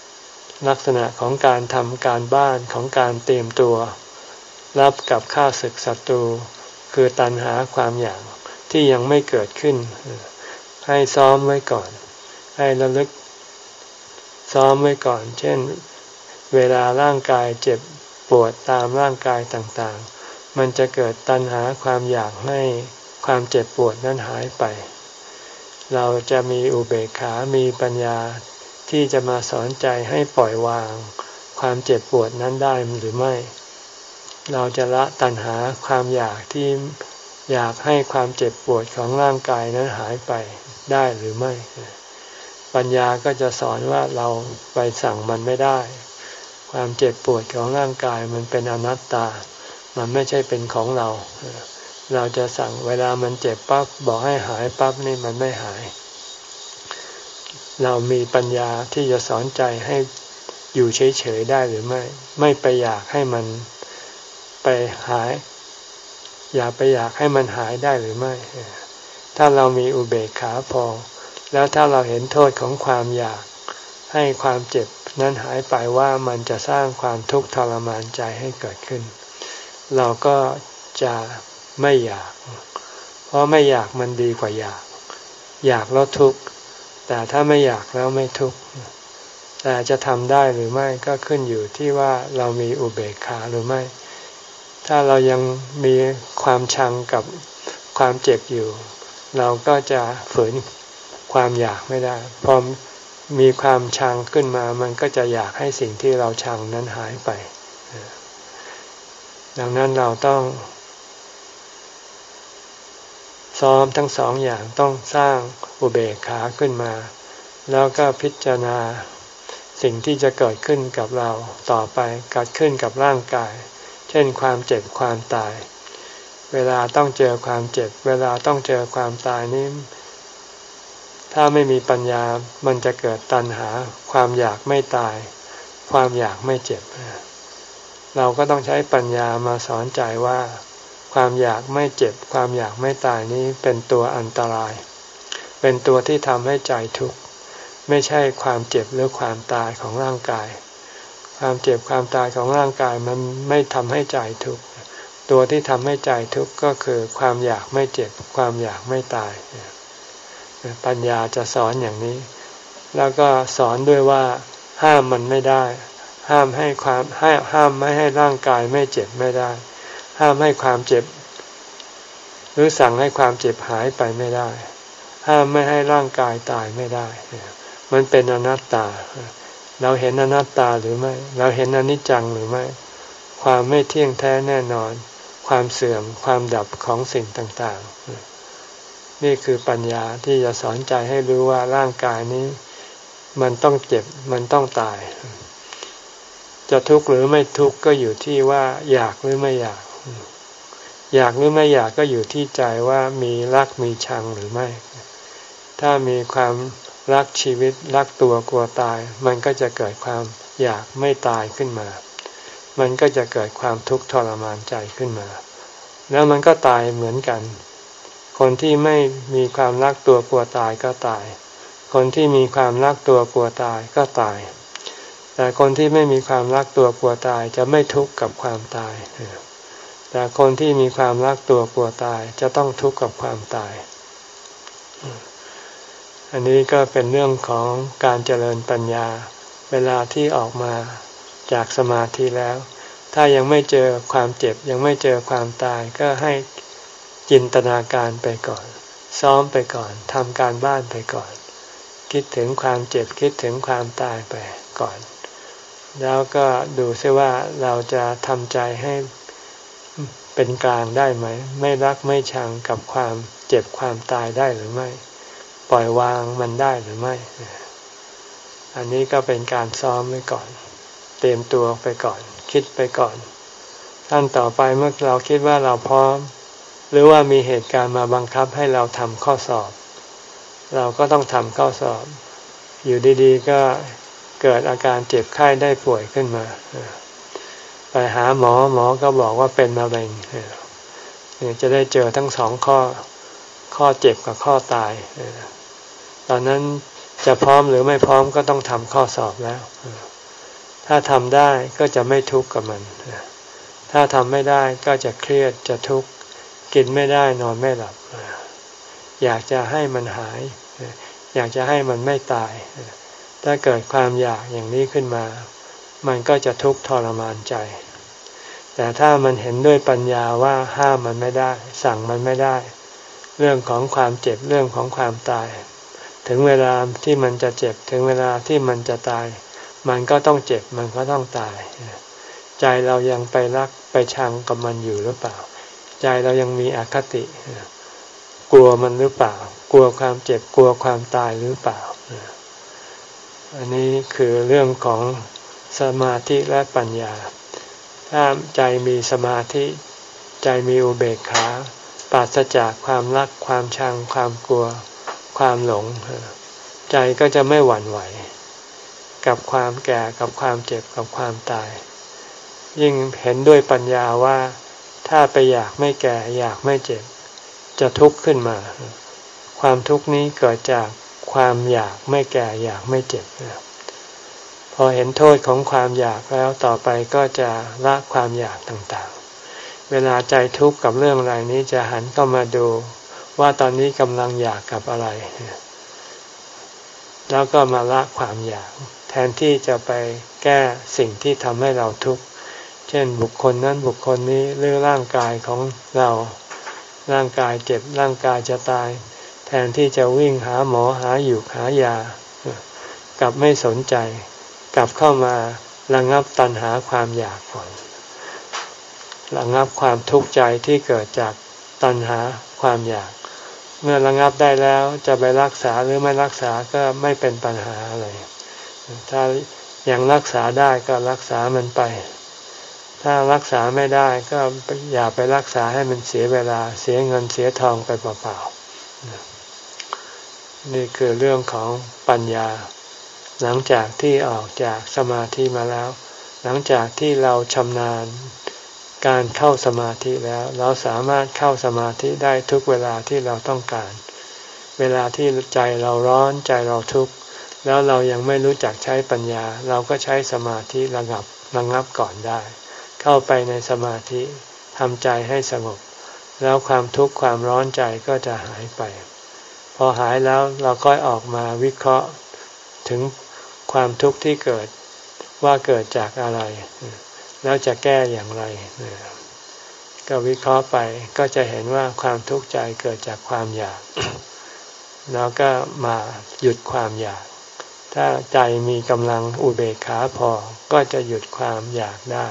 ลักษณะของการทำการบ้านของการเตรียมตัวรับกับข้าศึกศัตรูคือตัณหาความอยากที่ยังไม่เกิดขึ้นให้ซ้อมไว้ก่อนให้ระลึกซ้อมไว้ก่อนเช่นเวลาร่างกายเจ็บปวดตามร่างกายต่างๆมันจะเกิดตัณหาความอยากให้ความเจ็บปวดนั้นหายไปเราจะมีอุเบกขามีปัญญาที่จะมาสอนใจให้ปล่อยวางความเจ็บปวดนั้นได้หรือไม่เราจะละตัณหาความอยากที่อยากให้ความเจ็บปวดของร่างกายนั้นหายไปได้หรือไม่ปัญญาก็จะสอนว่าเราไปสั่งมันไม่ได้ความเจ็บปวดของร่างกายมันเป็นอนัตตามันไม่ใช่เป็นของเราเราจะสั่งเวลามันเจ็บปั๊บบอกให้หายปั๊บนี่มันไม่หายเรามีปัญญาที่จะสอนใจให้อยู่เฉยๆได้หรือไม่ไม่ไปอยากให้มันไปหายอย่าไปอยากให้มันหายได้หรือไม่ถ้าเรามีอุเบกขาพอแล้วถ้าเราเห็นโทษของความอยากให้ความเจ็บนั้นหายไปว่ามันจะสร้างความทุกข์ทรมานใจให้เกิดขึ้นเราก็จะไม่อยากเพราะไม่อยากมันดีกว่าอยากอยากแล้วทุกข์แต่ถ้าไม่อยากแล้วไม่ทุกข์แต่จะทำได้หรือไม่ก็ขึ้นอยู่ที่ว่าเรามีอุเบกขาหรือไม่ถ้าเรายังมีความชังกับความเจ็บอยู่เราก็จะฝืนความอยากไม่ได้พอมีความชังขึ้นมามันก็จะอยากให้สิ่งที่เราชังนั้นหายไปดังนั้นเราต้องซ้อมทั้งสองอย่างต้องสร้างอุเบกขาขึ้นมาแล้วก็พิจารณาสิ่งที่จะเกิดขึ้นกับเราต่อไปเกิดขึ้นกับร่างกายเช่นความเจ็บความตายเวลาต้องเจอความเจ็บเวลาต้องเจอความตายนี้ถ้าไม่มีปัญญามันจะเกิดตัณหาความอยากไม่ตายความอยากไม่เจ็บเราก็ต้องใช้ปัญญามาสอนใจว่าความอยากไม่เจ็บความอยากไม่ตายนี้เป็นตัวอันตรายเป็นตัวที่ทำให้ใจทุกข์ไม่ใช่ความเจ็บหรือความตายของร่างกายความเจ็บความตายของร่างกายมันไม่ทำให้ใจทุกข์ตัวที่ทำให้ใจทุกข์ก็คือความอยากไม่เจ็บความอยากไม่ตายปัญญาจะสอนอย่างนี้แล้วก็สอนด้วยว่าห้ามมันไม่ได้ห้ามให้ความห้ามห้ามไม่ให้ร่างกายไม่เจ็บไม่ได้ห้ามให้ความเจ็บหรือสั่งให้ความเจ็บหายไปไม่ได้ห้ามไม่ให้ร่างกายตายไม่ได้มันเป็นอนัตตาเราเห็นอนัตตาหรือไม่เราเห็นอนิจจังหรือไม่ความไม่เที่ยงแท้แน่นอนความเสื่อมความดับของสิ่งต่างๆนี่คือปัญญาที่จะสอนใจให้รู้ว่าร่างกายนี้มันต้องเจ็บมันต้องตายจะทุกข์หรือไม่ทุกข์ก็อยู่ที่ว่าอยากหรือไม่อยากอยากหรือไม่อยากก็อยู่ที่ใจว่ามีรักมีชังหรือไม่ถ้ามีความรักชีวิตรักตัวกลัวตายมันก็จะเกิดความอยากไม่ตายขึ้นมามันก็จะเกิดความทุกข์ทรมานใจขึ้นมาแล้วมันก็ตายเหมือนกันคนที่ไม่มีความรักตัวกลัวตายก็ตายคนที่มีความรักตัวกลัวตายก็ตายแต่คนที่ไม่มีความรักตัวกลัวตายจะไม่ทุกข์กับความตายแต่คนที่มีความรักตัวกลัวตายจะต้องทุกข์กับความตายอันนี้ก็เป็นเรื่องของการเจริญปัญญาเวลาที่ออกมาจากสมาธิแล้วถ้ายังไม่เจอความเจ็บยังไม่เจอความตายก็ให้จินตนาการไปก่อนซ้อมไปก่อนทำการบ้านไปก่อนคิดถึงความเจ็บคิดถึงความตายไปก่อนแล้วก็ดูซิว่าเราจะทำใจให้เป็นกลางได้ไหมไม่รักไม่ชังกับความเจ็บความตายได้หรือไม่ปล่อยวางมันได้หรือไม่อันนี้ก็เป็นการซ้อมไว้ก่อนเตรียมตัวไปก่อนคิดไปก่อนขั้นต่อไปเมื่อเราคิดว่าเราพร้อมหรือว่ามีเหตุการณ์มาบังคับให้เราทำข้อสอบเราก็ต้องทำข้อสอบอยู่ดีๆก็เกิดอาการเจ็บไข้ได้ป่วยขึ้นมาไปหาหมอหมอก็บอกว่าเป็นมะเร็งจะได้เจอทั้งสองข้อข้อเจ็บกับข้อตายตอนนั้นจะพร้อมหรือไม่พร้อมก็ต้องทำข้อสอบแล้วถ้าทำได้ก็จะไม่ทุกข์กับมันถ้าทำไม่ได้ก็จะเครียดจะทุกข์กินไม่ได้นอนไม่หลับอยากจะให้มันหายอยากจะให้มันไม่ตายถ้าเกิดความอยากอย่างนี้ขึ้นมามันก็จะทุกข์ทรมานใจแต่ถ้ามันเห็นด้วยปัญญาว่าห้ามมันไม่ได้สั่งมันไม่ได้เรื่องของความเจ็บเรื่องของความตายถึงเวลาที่มันจะเจ็บถึงเวลาที่มันจะตายมันก็ต้องเจ็บมันก็ต้องตายใจเรายังไปรักไปชังกับมันอยู่หรือเปล่าใจเรายังมีอคติกลัวมันหรือเปล่ากลัวความเจ็บกลัวความตายหรือเปล่าอันนี้คือเรื่องของสมาธิและปัญญาถ้าใจมีสมาธิใจมีอุเบกขาปราศจากความรักความชังความกลัวความหลงใจก็จะไม่หวั่นไหวกับความแก่กับความเจ็บกับความตายยิ่งเห็นด้วยปัญญาว่าถ้าไปอยากไม่แก่อยากไม่เจ็บจะทุกข์ขึ้นมาความทุกข์นี้เกิดจากความอยากไม่แก่อยากไม่เจ็บพอเห็นโทษของความอยากแล้วต่อไปก็จะละความอยากต่างๆเวลาใจทุกข์กับเรื่องอะไรนี้จะหันเข้ามาดูว่าตอนนี้กำลังอยากกับอะไรแล้วก็มาละความอยากแทนที่จะไปแก้สิ่งที่ทำให้เราทุกข์เช่นบุคคลนั้นบุคคลนี้หรือร่างกายของเราร่างกายเจ็บร่างกายจะตายแทนที่จะวิ่งหาหมอหาอยู่หายากลับไม่สนใจกลับเข้ามาระงับตัณหาความอยากก่อนระงับความทุกข์ใจที่เกิดจากตัณหาความอยากเมื่อระงับได้แล้วจะไปรักษาหรือไม่รักษาก็ไม่เป็นปัญหาอะไรถ้ายังรักษาได้ก็รักษามันไปถ้ารักษาไม่ได้ก็อย่าไปรักษาให้มันเสียเวลาเสียเงินเสียทองไปเปล่าๆนี่คือเรื่องของปัญญาหลังจากที่ออกจากสมาธิมาแล้วหลังจากที่เราชำนาญการเข้าสมาธิแล้วเราสามารถเข้าสมาธิได้ทุกเวลาที่เราต้องการเวลาที่ใจเราร้อนใจเราทุกข์แล้วเรายังไม่รู้จักใช้ปัญญาเราก็ใช้สมาธิระงับระงับก่อนได้เข้าไปในสมาธิทำใจให้สงบแล้วความทุกข์ความร้อนใจก็จะหายไปพอหายแล้วเราก็ออกมาวิเคราะห์ถึงความทุกข์ที่เกิดว่าเกิดจากอะไรแล้วจะแก้อย่างไรก็วิเคราะห์ไปก็จะเห็นว่าความทุกข์ใจเกิดจากความอยากแล้วก็มาหยุดความอยากถ้าใจมีกำลังอุเบกขาพอก็จะหยุดความอยากได้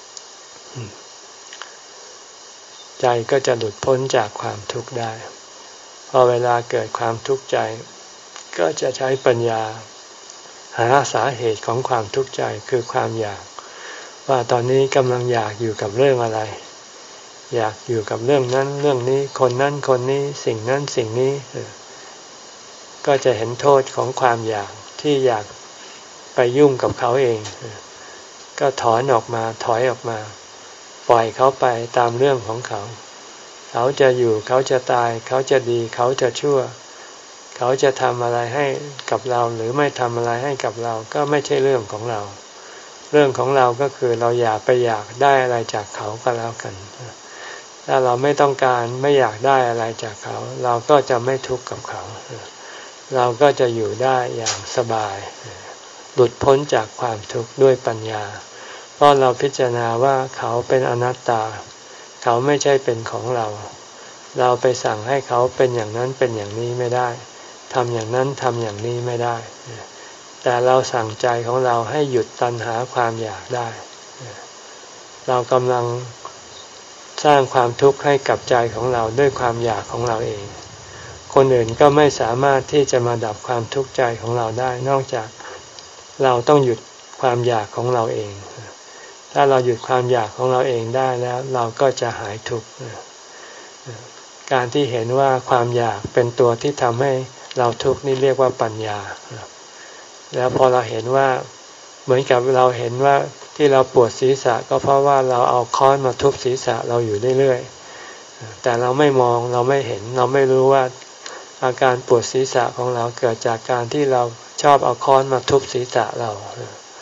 ใจก็จะหลุดพ้นจากความทุกข์ได้พอเวลาเกิดความทุกข์ใจก็จะใช้ปัญญาหาสาเหตุของความทุกข์ใจคือความอยากว่าตอนนี้กำลังอยากอยู่กับเรื่องอะไรอยากอยู่กับเรื่องนั้นเรื่องนี้คนนั้นคนนี้สิ่งนั้นสิ่งนี้ก็จะเห็นโทษของความอยากที่อยากไปยุ่งกับเขาเองก็ถอนออกมาถอยออกมาปล่อยเขาไปตามเรื่องของเขาเขาจะอยู่เขาจะตายเขาจะดีเขาจะชั่วเขาจะทำอะไรให้กับเราหรือไม่ทำอะไรให้กับเราก็ไม่ใช่เรื่องของเราเรื่องของเราก็คือเราอยากไปอยากได้อะไรจากเขาก็แล้วกันถ้าเราไม่ต้องการไม่อยากได้อะไรจากเขาเราก็จะไม่ทุกข์กับเขาเราก็จะอยู่ได้อย่างสบายหลุดพ้นจากความทุกข์ด้วยปัญญาเพราะเราพิจารณาว่าเขาเป็นอนัตตาเขาไม่ใช่เป็นของเราเราไปสั่งให้เขาเป็นอย่างนั้นเป็นอย่างนี้ไม่ได้ทำอย่างนั้นทำอย่างนี้ไม่ได้แต่เราสั่งใจของเราให้หยุดตัณหาความอยากได้เรากำลังสร้างความทุกข์ให้กับใจของเราด้วยความอยากของเราเองคนอื่นก็ไม่สามารถที่จะมาดับความทุกข์ใจของเราได้นอกจากเราต้องหยุดความอยากของเราเองถ้าเราหยุดความอยากของเราเองได้แล้วเราก็จะหายทุกข์การที่เห็นว่าความอยากเป็นตัวที่ทำให้เราทุกข์นี่เรียกว่าปัญญาแล้วพอเราเห็นว่าเหมือนกับเราเห็นว่าที่เราปวดศีรษะก็เพราะว่าเราเอาค้อนมาทุบศีรษะเราอยู่เรื่อยๆแต่เราไม่มองเราไม่เห็นเราไม่รู้ว่าอาการปวดศีรษะของเราเกิดจากการที่เราชอบเอาค้อนมาทุบศีรษะเราพ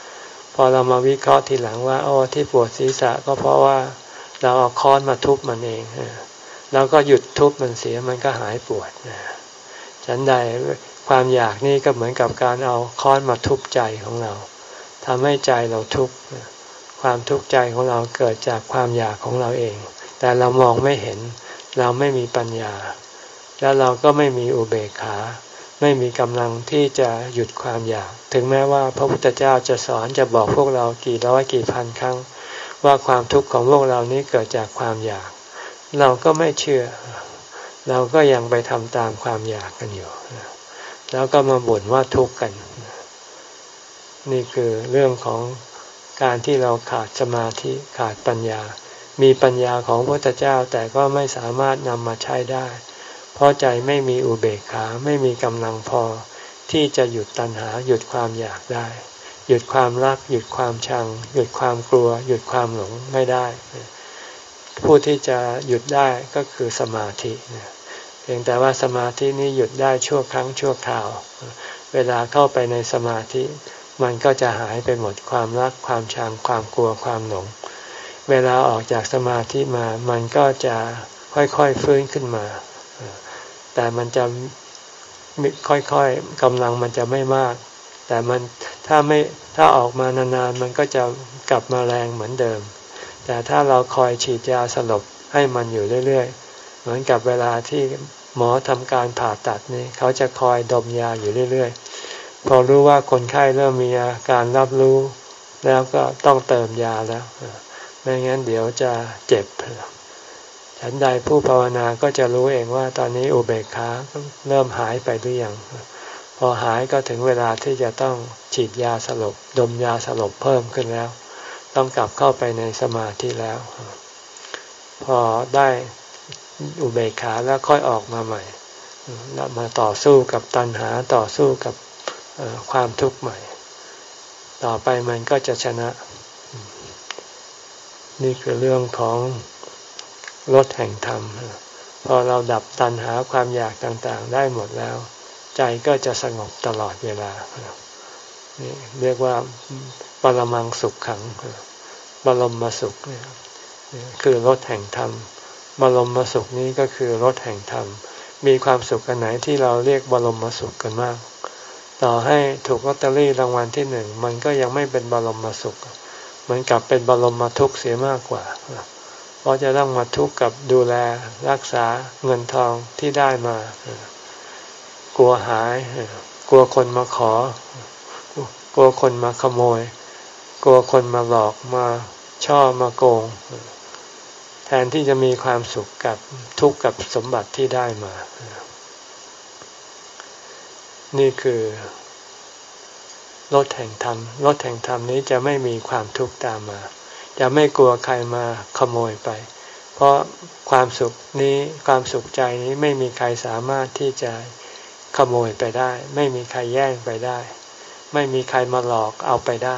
พอเรามาวิเคราะห์ทีหลังว่าโอ้ที่ปวดศีรษะก็เพราะว่าเราเอาค้อนมาทุบมันเองแล้วก็หยุดทุบมันเสียมันก็หายปวดฉันใดความอยากนี่ก็เหมือนกับการเอาค้อนมาทุบใจของเราทำให้ใจเราทุกข์ความทุกข์ใจของเราเกิดจากความอยากของเราเองแต่เรามองไม่เห็นเราไม่มีปัญญาแล้วเราก็ไม่มีอุเบกขาไม่มีกำลังที่จะหยุดความอยากถึงแม้ว่าพระพุทธเจ้าจะสอนจะบอกพวกเรากี่ร้อยกี่พันครั้งว่าความทุกข์ของพวกเรานี้เกิดจากความอยากเราก็ไม่เชื่อเราก็ยังไปทำตามความอยากกันอยู่แล้วก็มาบ่นว่าทุกข์กันนี่คือเรื่องของการที่เราขาดสมาธิขาดปัญญามีปัญญาของพระพุทธเจ้าแต่ก็ไม่สามารถนำมาใช้ได้เพราะใจไม่มีอุเบกขาไม่มีกำลังพอที่จะหยุดตัณหาหยุดความอยากได้หยุดความรักหยุดความชังหยุดความกลัวหยุดความหลงไม่ได้ผู้ที่จะหยุดได้ก็คือสมาธิเพียงแต่ว่าสมาธินี้หยุดได้ชั่วครั้งชั่วคราวเวลาเข้าไปในสมาธิมันก็จะหายไปหมดความรักความชังความกลัวความหลงเวลาออกจากสมาธิมามันก็จะค่อยๆฟื้นขึ้นมาแต่มันจะค่อยๆกำลังมันจะไม่มากแต่มันถ้าไม่ถ้าออกมานานๆมันก็จะกลับมาแรงเหมือนเดิมแต่ถ้าเราคอยฉีดยาสลบให้มันอยู่เรื่อยๆเหมือนกับเวลาที่หมอทำการผ่าตัดนี่เขาจะคอยดมยาอยู่เรื่อยๆพอรู้ว่าคนไข้เริ่มมีอาการรับรู้แล้วก็ต้องเติมยาแล้วไม่งั้นเดี๋ยวจะเจ็บฉันใดผู้ภาวนาก็จะรู้เองว่าตอนนี้อุเบกขาเริ่มหายไปหรือยังพอหายก็ถึงเวลาที่จะต้องฉีดยาสลบดมยาสลบเพิ่มขึ้นแล้วต้องกลับเข้าไปในสมาธิแล้วพอได้อุเบกขาแล้วค่อยออกมาใหม่แล้วมาต่อสู้กับตัณหาต่อสู้กับความทุกข์ใหม่ต่อไปมันก็จะชนะนี่คือเรื่องของรสแห่งธรรมพอเราดับตัณหาความอยากต่างๆได้หมดแล้วใจก็จะสงบตลอดเวลานี่เรียกว่าปรมังสุขขังบรมสุขนี่คือรสแห่งธรรมบรมสุขนี้ก็คือรสแห่งธรรมมีความสุขกันไหนที่เราเรียกบรมสุขกันมากต่อให้ถูกลอตเตอรี่รางวัลที่หนึ่งมันก็ยังไม่เป็นบรมสุขเหมือนกับเป็นบรมทุกข์เสียมากกว่าเพราะจะต้องมาทุกข์กับดูแลรักษาเงินทองที่ได้มากลัวหายกลัวคนมาขอกลัวคนมาขโมยกลัวคนมาหลอกมาช่อมาโกงแทนที่จะมีความสุขกับทุกข์กับสมบัติที่ได้มานี่คือรสแห่งธรรมรสแห่งธรรมนี้จะไม่มีความทุกข์ตามมาจะไม่กลัวใครมาขโมยไปเพราะความสุขนี้ความสุขใจนี้ไม่มีใครสามารถที่จะขโมยไปได้ไม่มีใครแย่งไปได้ไม่มีใครมาหลอกเอาไปได้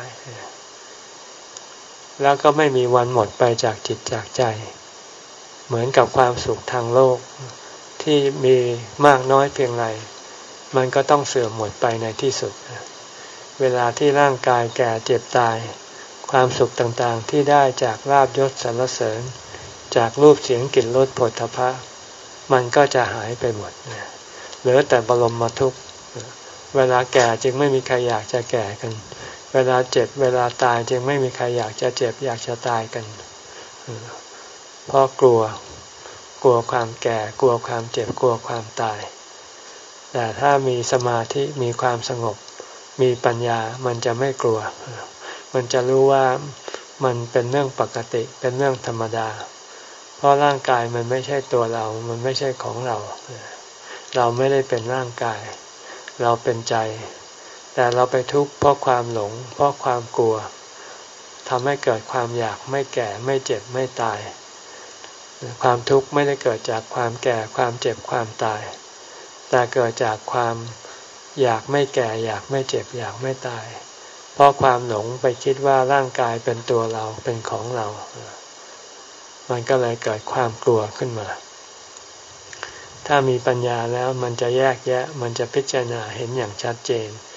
แล้วก็ไม่มีวันหมดไปจากจิตจากใจเหมือนกับความสุขทางโลกที่มีมากน้อยเพียงไรมันก็ต้องเสื่อมหมดไปในที่สุดเวลาที่ร่างกายแก่เจ็บตายความสุขต่างๆที่ได้จากลาภยศสรรเสริญจากรูปเสียงกลิ่นรสโผฏฐัพพะมันก็จะหายไปหมดเหลือแต่บรมทุกข์เวลาแก่จึงไม่มีใครอยากจะแก่กันเวลาเจ็บเวลาตายจึงไม่มีใครอยากจะเจ็บอยากจะตายกันเพราะกลัวกลัวความแก่กลัวความเจ็บกลัวความตายแต่ถ้ามีสมาธิมีความสงบมีปัญญามันจะไม่กลัวมันจะรู้ว่ามันเป็นเรื่องปกติเป็นเรื่องธรรมดาเพราะร่างกายมันไม่ใช่ตัวเรามันไม่ใช่ของเราเราไม่ได้เป็นร่างกายเราเป็นใจแต่เราไปทุกข์เพราะความหลงเพราะความกลัวทำให้เกิดความอยากไม่แก่ไม่เจ็บไม่ตายความทุกข์ไม่ได้เกิดจากความแก่ความเจ็บความตายแต่เกิดจากความอยากไม่แก่อยากไม่เจ็บอยากไม่ตายเพราะความหลงไปคิดว่าร่างกายเป็นตัวเราเป็นของเรามันก็เลยเกิดความกลัวขึ้นมาถ้ามีปัญญาแล้วมันจะแยกแยะมันจะพิจารณาเห็นอย่างชัดเจน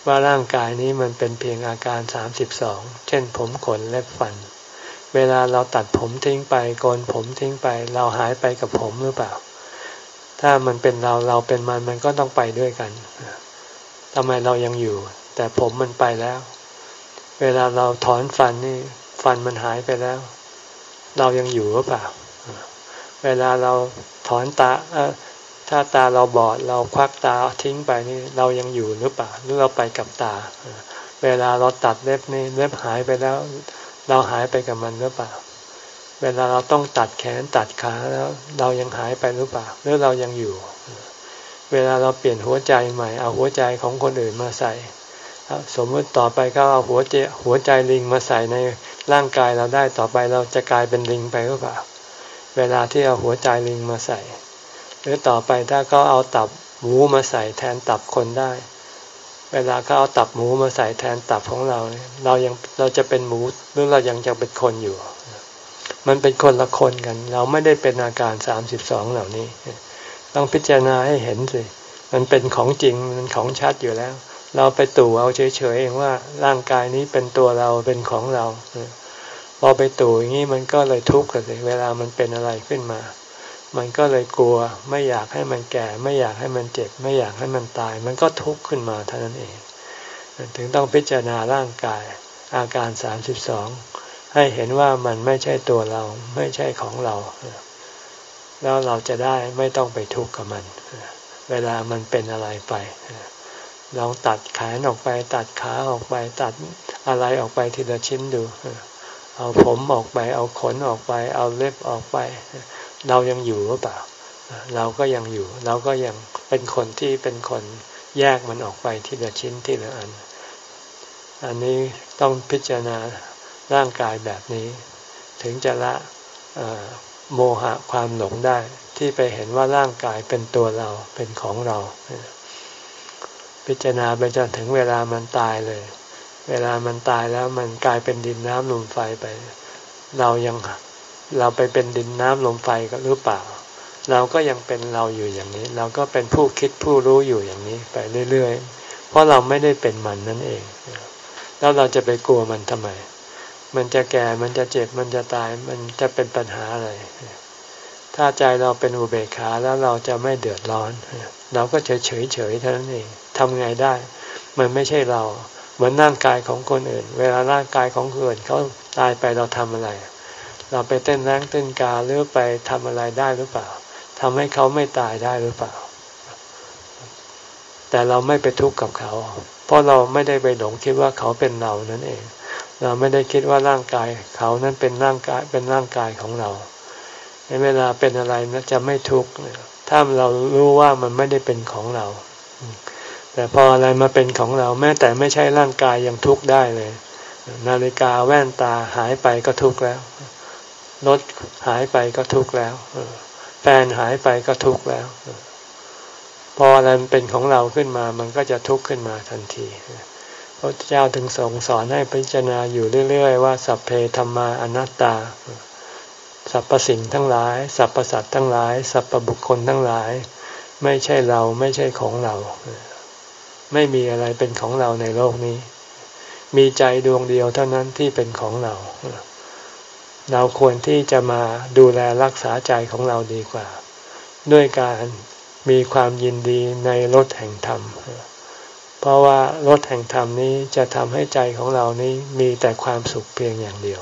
ว่าร่างกายนี้มันเป็นเพียงอาการสามสิบสองเช่นผมขนเล็บฟันเวลาเราตัดผมทิ้งไปโกนผมทิ้งไปเราหายไปกับผมหรือเปล่าถ้ามันเป็นเราเราเป็นมันมันก็ต้องไปด้วยกันทำไมเรายังอยู่แต่ผมมันไปแล้วเวลาเราถอนฟันนี่ฟันมันหายไปแล้วเรายังอยู่หรือเปล่าเวลาเราถอนตาถ้าตาเราบอดเราควักตาทิ้งไปนี่เรายังอยู่หรือเปล่าหรือเราไปกับตาเวลาเราตัดเล็บนี่เล็บหายไปแล้วเราหายไปกับมันหรือเปล่าเวลาเราต้องตัดแขนตัดขาแล้วเรายังหายไปหรือเปล่าหรือเรายังอยู่เวลาเราเปลี่ยนหัวใจใหม่เอาหัวใจของคนอื่นมาใส่สมมติต่อไปก็เอาหัวใจหัวใจลิงมาใส่ในร่างกายเราได้ต่อไปเราจะกลายเป็นลิงไปหรือเปล่าเวลาที่เอาหัวใจลิงมาใส่หรือต่อไปถ้าเขาเอาตับหมูมาใส่แทนตับคนได้เวลาเขาเอาตับหมูมาใส่แทนตับของเราเรายังเราจะเป็นหมูหรือเรายังจะเป็นคนอยู่มันเป็นคนละคนกันเราไม่ได้เป็นอาการสามสิบสองเหล่านี้ต้องพิจารณาให้เห็นสิมันเป็นของจริงมันของชัดอยู่แล้วเราไปตู่เอาเฉยๆเองว่าร่างกายนี้เป็นตัวเราเป็นของเราพอไปตู่อย่างนี้มันก็เลยทุกข์กันสิเวลามันเป็นอะไรขึ้นมามันก็เลยกลัวไม่อยากให้มันแก่ไม่อยากให้มันเจ็บไม่อยากให้มันตายมันก็ทุกข์ขึ้นมาเท่านั้นเองถึงต้องพิจารณาร่างกายอาการสามสิบสองให้เห็นว่ามันไม่ใช่ตัวเราไม่ใช่ของเราแล้วเราจะได้ไม่ต้องไปทุกข์กับมันเวลามันเป็นอะไรไปลองตัดแขนออกไปตัดขาออกไปตัดอะไรออกไปทีละชิ้นดูเอาผมออกไปเอาขนออกไปเอาเล็บออกไปเรายังอยู่หรือเปล่าเราก็ยังอยู่เราก็ยังเป็นคนที่เป็นคนแยกมันออกไปทีละชิ้นทีละอันอันนี้ต้องพิจารณาร่างกายแบบนี้ถึงจะละโมหะความหลงได้ที่ไปเห็นว่าร่างกายเป็นตัวเราเป็นของเราพิจารณาไปจนถึงเวลามันตายเลยเวลามันตายแล้วมันกลายเป็นดินน้ำลมไฟไปเรายังเราไปเป็นดินน้ำลมไฟก็หรือเปล่าเราก็ยังเป็นเราอยู่อย่างนี้เราก็เป็นผู้คิดผู้รู้อยู่อย่างนี้ไปเรื่อยๆเพราะเราไม่ได้เป็นมันนั่นเองแล้วเราจะไปกลัวมันทำไมมันจะแก่มันจะเจ็บมันจะตายมันจะเป็นปัญหาอะไรถ้าใจเราเป็นอุเบกขาแล้วเราจะไม่เดือดร้อนเราก็เฉยเฉยเฉยเท่านั้นเองทำไงได้มันไม่ใช่เราเหมือนร่างกายของคนอื่นเวลาร่างกายของคนอื่นเขาตายไปเราทำอะไรเราไปเต้นแรงเต้นกาหรือไปทำอะไรได้หรือเปล่าทำให้เขาไม่ตายได้หรือเปล่าแต่เราไม่ไปทุกข์กับเขาเพราะเราไม่ได้ไปหลงคิดว่าเขาเป็นเรานั่นเองเราไม่ได้คิดว่าร่างกายเขานั้นเป็นร่างกายเป็นร่างกายของเราในเวลาเป็นอะไรนะจะไม่ทุกข์ถ้าเรารู้ว่ามันไม่ได้เป็นของเราแต่พออะไรมาเป็นของเราแม้แต่ไม่ใช่ร่างกายยังทุกข์ได้เลยนาฬิกาแว่นตาหายไปก็ทุกข์แล้วรถหายไปก็ทุกข์แล้วแฟนหายไปก็ทุกข์แล้วพออะไรมันเป็นของเราขึ้นมามันก็จะทุกข์ขึ้นมาทันทีพระเจ้าถึงทรงสอนให้พิจารณาอยู่เรื่อยๆว่าสัพเพธัมมาอนัตตาสรรพสิ่งทั้งหลายสรรพสัตว์ทั้งหลายสรรพบุคคลทั้งหลายไม่ใช่เราไม่ใช่ของเราไม่มีอะไรเป็นของเราในโลกนี้มีใจดวงเดียวเท่านั้นที่เป็นของเราเราควรที่จะมาดูแลรักษาใจของเราดีกว่าด้วยการมีความยินดีในรสแห่งธรรมเพราะว่ารสแห่งธรรมนี้จะทำให้ใจของเรานี้มีแต่ความสุขเพียงอย่างเดียว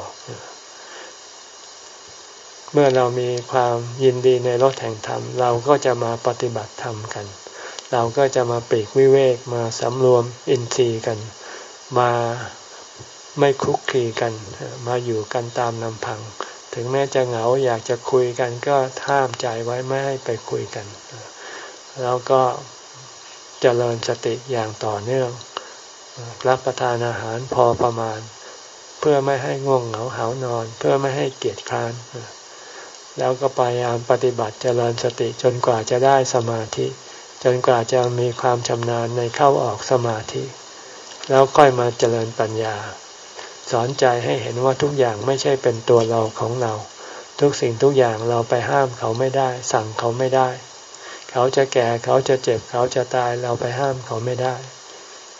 เมื่อเรามีความยินดีในรสแห่งธรรมเราก็จะมาปฏิบัติธรรมกันเราก็จะมาปลีกวิเวกมาสำรวมอินทรีย์กันมาไม่คุกคีกันมาอยู่กันตามลำพังถึงแม้จะเหงาอยากจะคุยกันก็ห้ามใจไว้ไม่ให้ไปคุยกันแล้วก็เจริญสติอย่างต่อเนื่องรับประทานอาหารพอประมาณเพื่อไม่ให้ง่วงเหงาหานอนเพื่อไม่ให้เกียจคร้านแล้วก็พยายามปฏิบัติเจริญสติจนกว่าจะได้สมาธิจนกว่าจะมีความชำนาญในเข้าออกสมาธิแล้วค่อยมาเจริญปัญญาสอนใจให้เห็นว่าทุกอย่างไม่ใช่เป็นตัวเราของเราทุกสิ่งทุกอย่างเราไปห้ามเขาไม่ได้สั่งเขาไม่ได้เขาจะแก่เขาจะเจ็บเขาจะตายเราไปห้ามเขาไม่ได้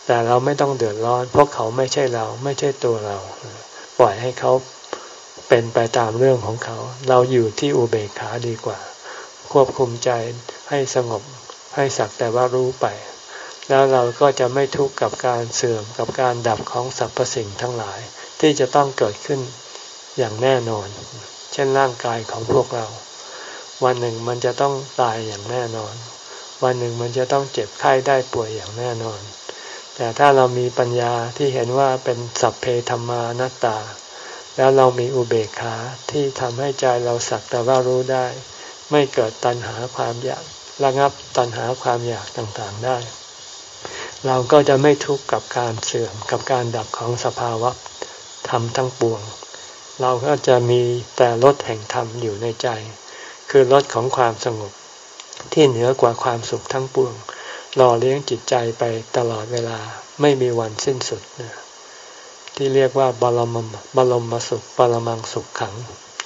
แต่เราไม่ต้องเดือดร้อนเพราะเขาไม่ใช่เราไม่ใช่ตัวเราปล่อยให้เขาเป็นไปตามเรื่องของเขาเราอยู่ที่อุเบกขาดีกว่าควบคุมใจให้สงบให้สักแต่ว่ารู้ไปแล้วเราก็จะไม่ทุกข์กับการเสื่อมกับการดับของสรรพสิ่งทั้งหลายที่จะต้องเกิดขึ้นอย่างแน่นอนเช่นร่างกายของพวกเราวันหนึ่งมันจะต้องตายอย่างแน่นอนวันหนึ่งมันจะต้องเจ็บไข้ได้ป่วยอย่างแน่นอนแต่ถ้าเรามีปัญญาที่เห็นว่าเป็นสัพเพธัมมานัตตาแล้วเรามีอุเบกขาที่ทำให้ใจเราสักแต่ว่ารู้ได้ไม่เกิดตัณหาความอยากระงับตัณหาความอยากต่างๆได้เราก็จะไม่ทุกข์กับการเสื่อมกับการดับของสภาวะธรรมทั้งปวงเราก็จะมีแต่รสแห่งธรรมอยู่ในใจคือรสของความสงบที่เหนือกว่าความสุขทั้งปวงหล่อเลี้ยงจิตใจไปตลอดเวลาไม่มีวันสิ้นสุดนะที่เรียกว่าบรมบรมสุขปรมังสุขขัง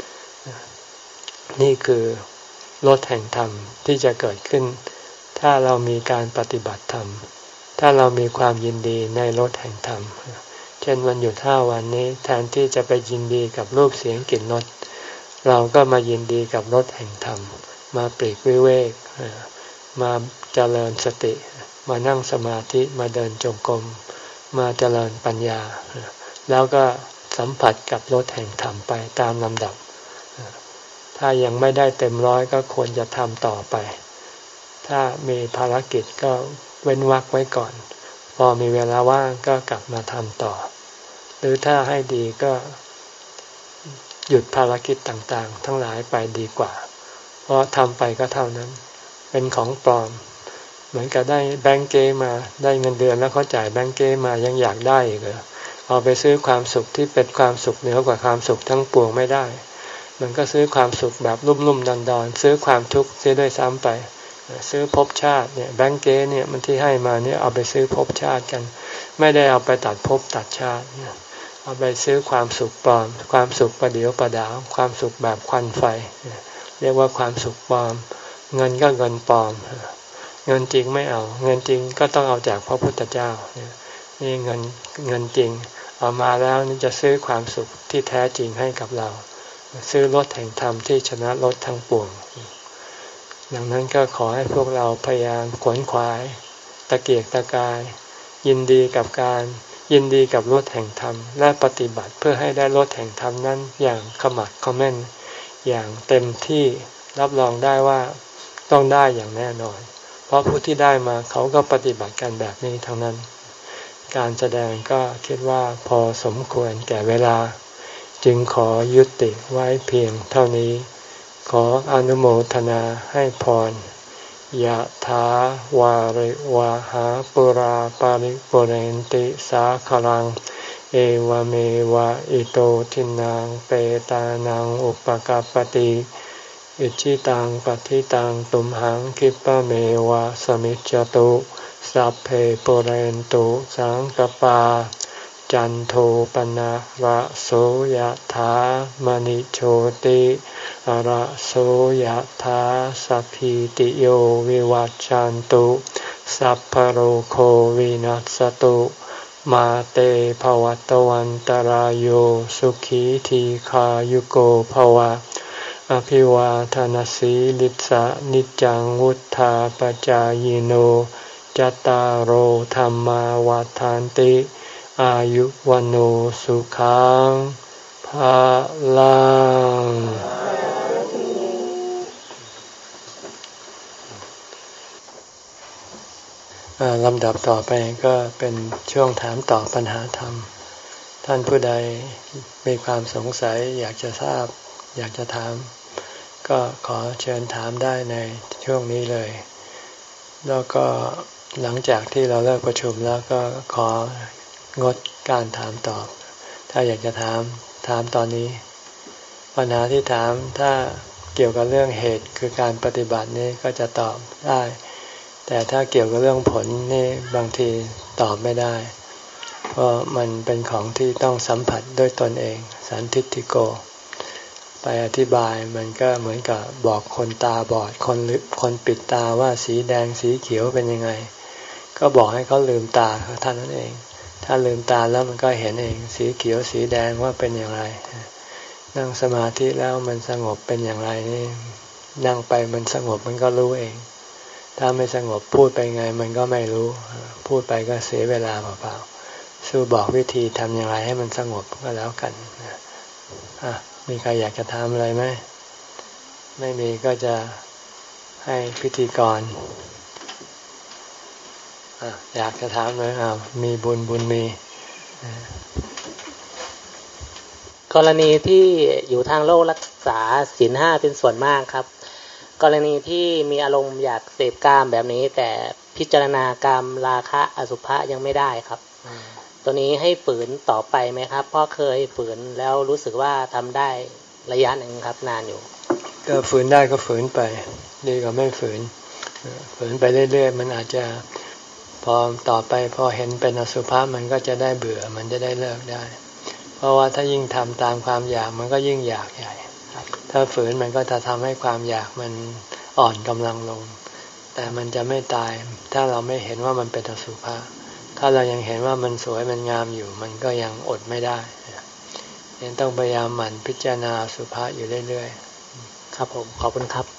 นี่คือรสแห่งธรรมที่จะเกิดขึ้นถ้าเรามีการปฏิบัติธรรมถ้าเรามีความยินดีในรสแห่งธรรมเช่นวันหยุดห้าวันนี้แทนที่จะไปยินดีกับรูปเสียงกลิ่นรสเราก็มายินดีกับรสแห่งธรรมมาปลีกวิเวกมาเจริญสติมานั่งสมาธิมาเดินจงกรมมาเจริญปัญญาแล้วก็สัมผัสกับรสแห่งธรรมไปตามลำดับถ้ายังไม่ได้เต็มร้อยก็ควรจะทำต่อไปถ้ามีภารกิจก็เว้นวรรคไว้ก่อนพอมีเวลาว่างก็กลับมาทำต่อหรือถ้าให้ดีก็หยุดภารกิจต่างๆทั้งหลายไปดีกว่าเพราะทำไปก็เท่านั้นเป็นของปลอมเหมือนกับได้แบงก์เก้มาได้เงินเดือนแล้วเขาจ่ายแบงก์เก้มายังอยากได้อีกเหรอเอาไปซื้อความสุขที่เป็นความสุขเหนือกว่าความสุขทั้งปวงไม่ได้มันก็ซื้อความสุขแบบลุ่มๆดอนๆซื้อความทุกข์เสียด้วยซ้ำไปซื้อภพชาติเนี่ยแบงก์เก้เนี่ยมันที่ให้มาเนี่ยเอาไปซื้อภพชาติกันไม่ได้เอาไปตัดภพตัดชาติเนี่ยเอาไปซื้อความสุขปลอมความสุขประเดียวประดาวความสุขแบบควันไฟเรียกว่าความสุขปลอมเงินก็เงินปลอมเงินจริงไม่เอาเงินจริงก็ต้องเอาจากพระพุทธเจ้านี่เงินเงินจริงเอามาแล้วนี่จะซื้อความสุขที่แท้จริงให้กับเราซื้อรถแห่งธรรมที่ชนะรถทั้งปวงดังนั้นก็ขอให้พวกเราพยายามขวนขวายตะเกียกตะกายยินดีกับการยินดีกับรถแห่งธรรมและปฏิบัติเพื่อให้ได้รถแห่งธรรมนั้นอย่างขมักเขม้นอย่างเต็มที่รับรองได้ว่าต้องได้อย่างแน่นอนเพราะผู้ที่ได้มาเขาก็ปฏิบัติกันแบบนี้ทั้งนั้นการแสดงก็คิดว่าพอสมควรแก่เวลาจึงขอยุติไว้เพียงเท่านี้ขออนุโมทนาให้พรยะถาวาริวะหาปุราปาริปุเรนติสาคลังเอวเมวะอิโตทินังเปตานังอุปกัปปติอิจิตังปฏิตังตุมหังคิปะเมวะสมิจจตุสัพเพปุเรนตุสังกปาจันโทปนะระโสยถามณิโชติระโสยถาสัพพิติโยวิวัจจันตุสัพพโรโควินัสตุมาเตภวัตวันตารโยสุขีทีขายุโกภวะอภิวาทนาสีลิสะนิจังวุธาปจายโนจตารโหธรรมาวาทานติอายุวันโอสุขังภาลังลำดับต่อไปก็เป็นช่วงถามตอบปัญหาธรรมท่านผู้ใดมีความสงสัยอยากจะทราบอยากจะถามก็ขอเชิญถามได้ในช่วงนี้เลยแล้วก็หลังจากที่เราเลิกประชุมแล้วก็ของดการถามตอบถ้าอยากจะถามถามตอนนี้ปัญหาที่ถามถ้าเกี่ยวกับเรื่องเหตุคือการปฏิบัตินี้ก็จะตอบได้แต่ถ้าเกี่ยวกับเรื่องผลนี่บางทีตอบไม่ได้เพราะมันเป็นของที่ต้องสัมผัสด้วยตนเองสันทิฏฐิโกไปอธิบายมันก็เหมือนกับบอกคนตาบอดคนคนปิดตาว่าสีแดงสีเขียวเป็นยังไงก็บอกให้เขาลืมตาเท่านั้นเองถ้าลืมตาแล้วมันก็เห็นเองสีเขียวสีแดงว่าเป็นอย่างไรนั่งสมาธิแล้วมันสงบเป็นอย่างไรนี่นั่งไปมันสงบมันก็รู้เองถ้าไม่สงบพูดไปไงมันก็ไม่รู้พูดไปก็เสียเวลาเปล่าๆสู้บอกวิธีทำอย่างไรให้มันสงบก็แล้วกันอ่ะมีใครอยากจะถามอะไรไหมไม่มีก็จะให้พิธีกรอ่ะอยากจะถามเลยอ้าวมีบุญบุญมีกรณีที่อยู่ทางโลกรักษาศีลห้าเป็นส่วนมากครับกรณีที่มีอารมณ์อยากเสพกามแบบนี้แต่พิจารณากามราคะอสุภะยังไม่ได้ครับตัวนี้ให้ฝืนต่อไปไหมครับเพราะเคยฝืนแล้วรู้สึกว่าทำได้ระยะหนึ่งครับนานอยู่ก็ฝืนได้ก็ฝืนไปดีกว่าไม่ฝืนฝืนไปเรื่อยๆมันอาจจะพอต่อไปพอเห็นเป็นอสุภะมันก็จะได้เบื่อมันจะได้เลิกได้เพราะว่าถ้ายิ่งทำตามความอยากมันก็ยิ่งอยากใหญ่ถ้าฝืนมันก็จะทำให้ความอยากมันอ่อนกำลังลงแต่มันจะไม่ตายถ้าเราไม่เห็นว่ามันเป็นอสุภะถ้าเรายังเห็นว่ามันสวยมันงามอยู่มันก็ยังอดไม่ได้ยังต้องพยายามหมั่นพิจารณาอสุภะอยู่เรื่อยๆครับผมขอบคุณครับ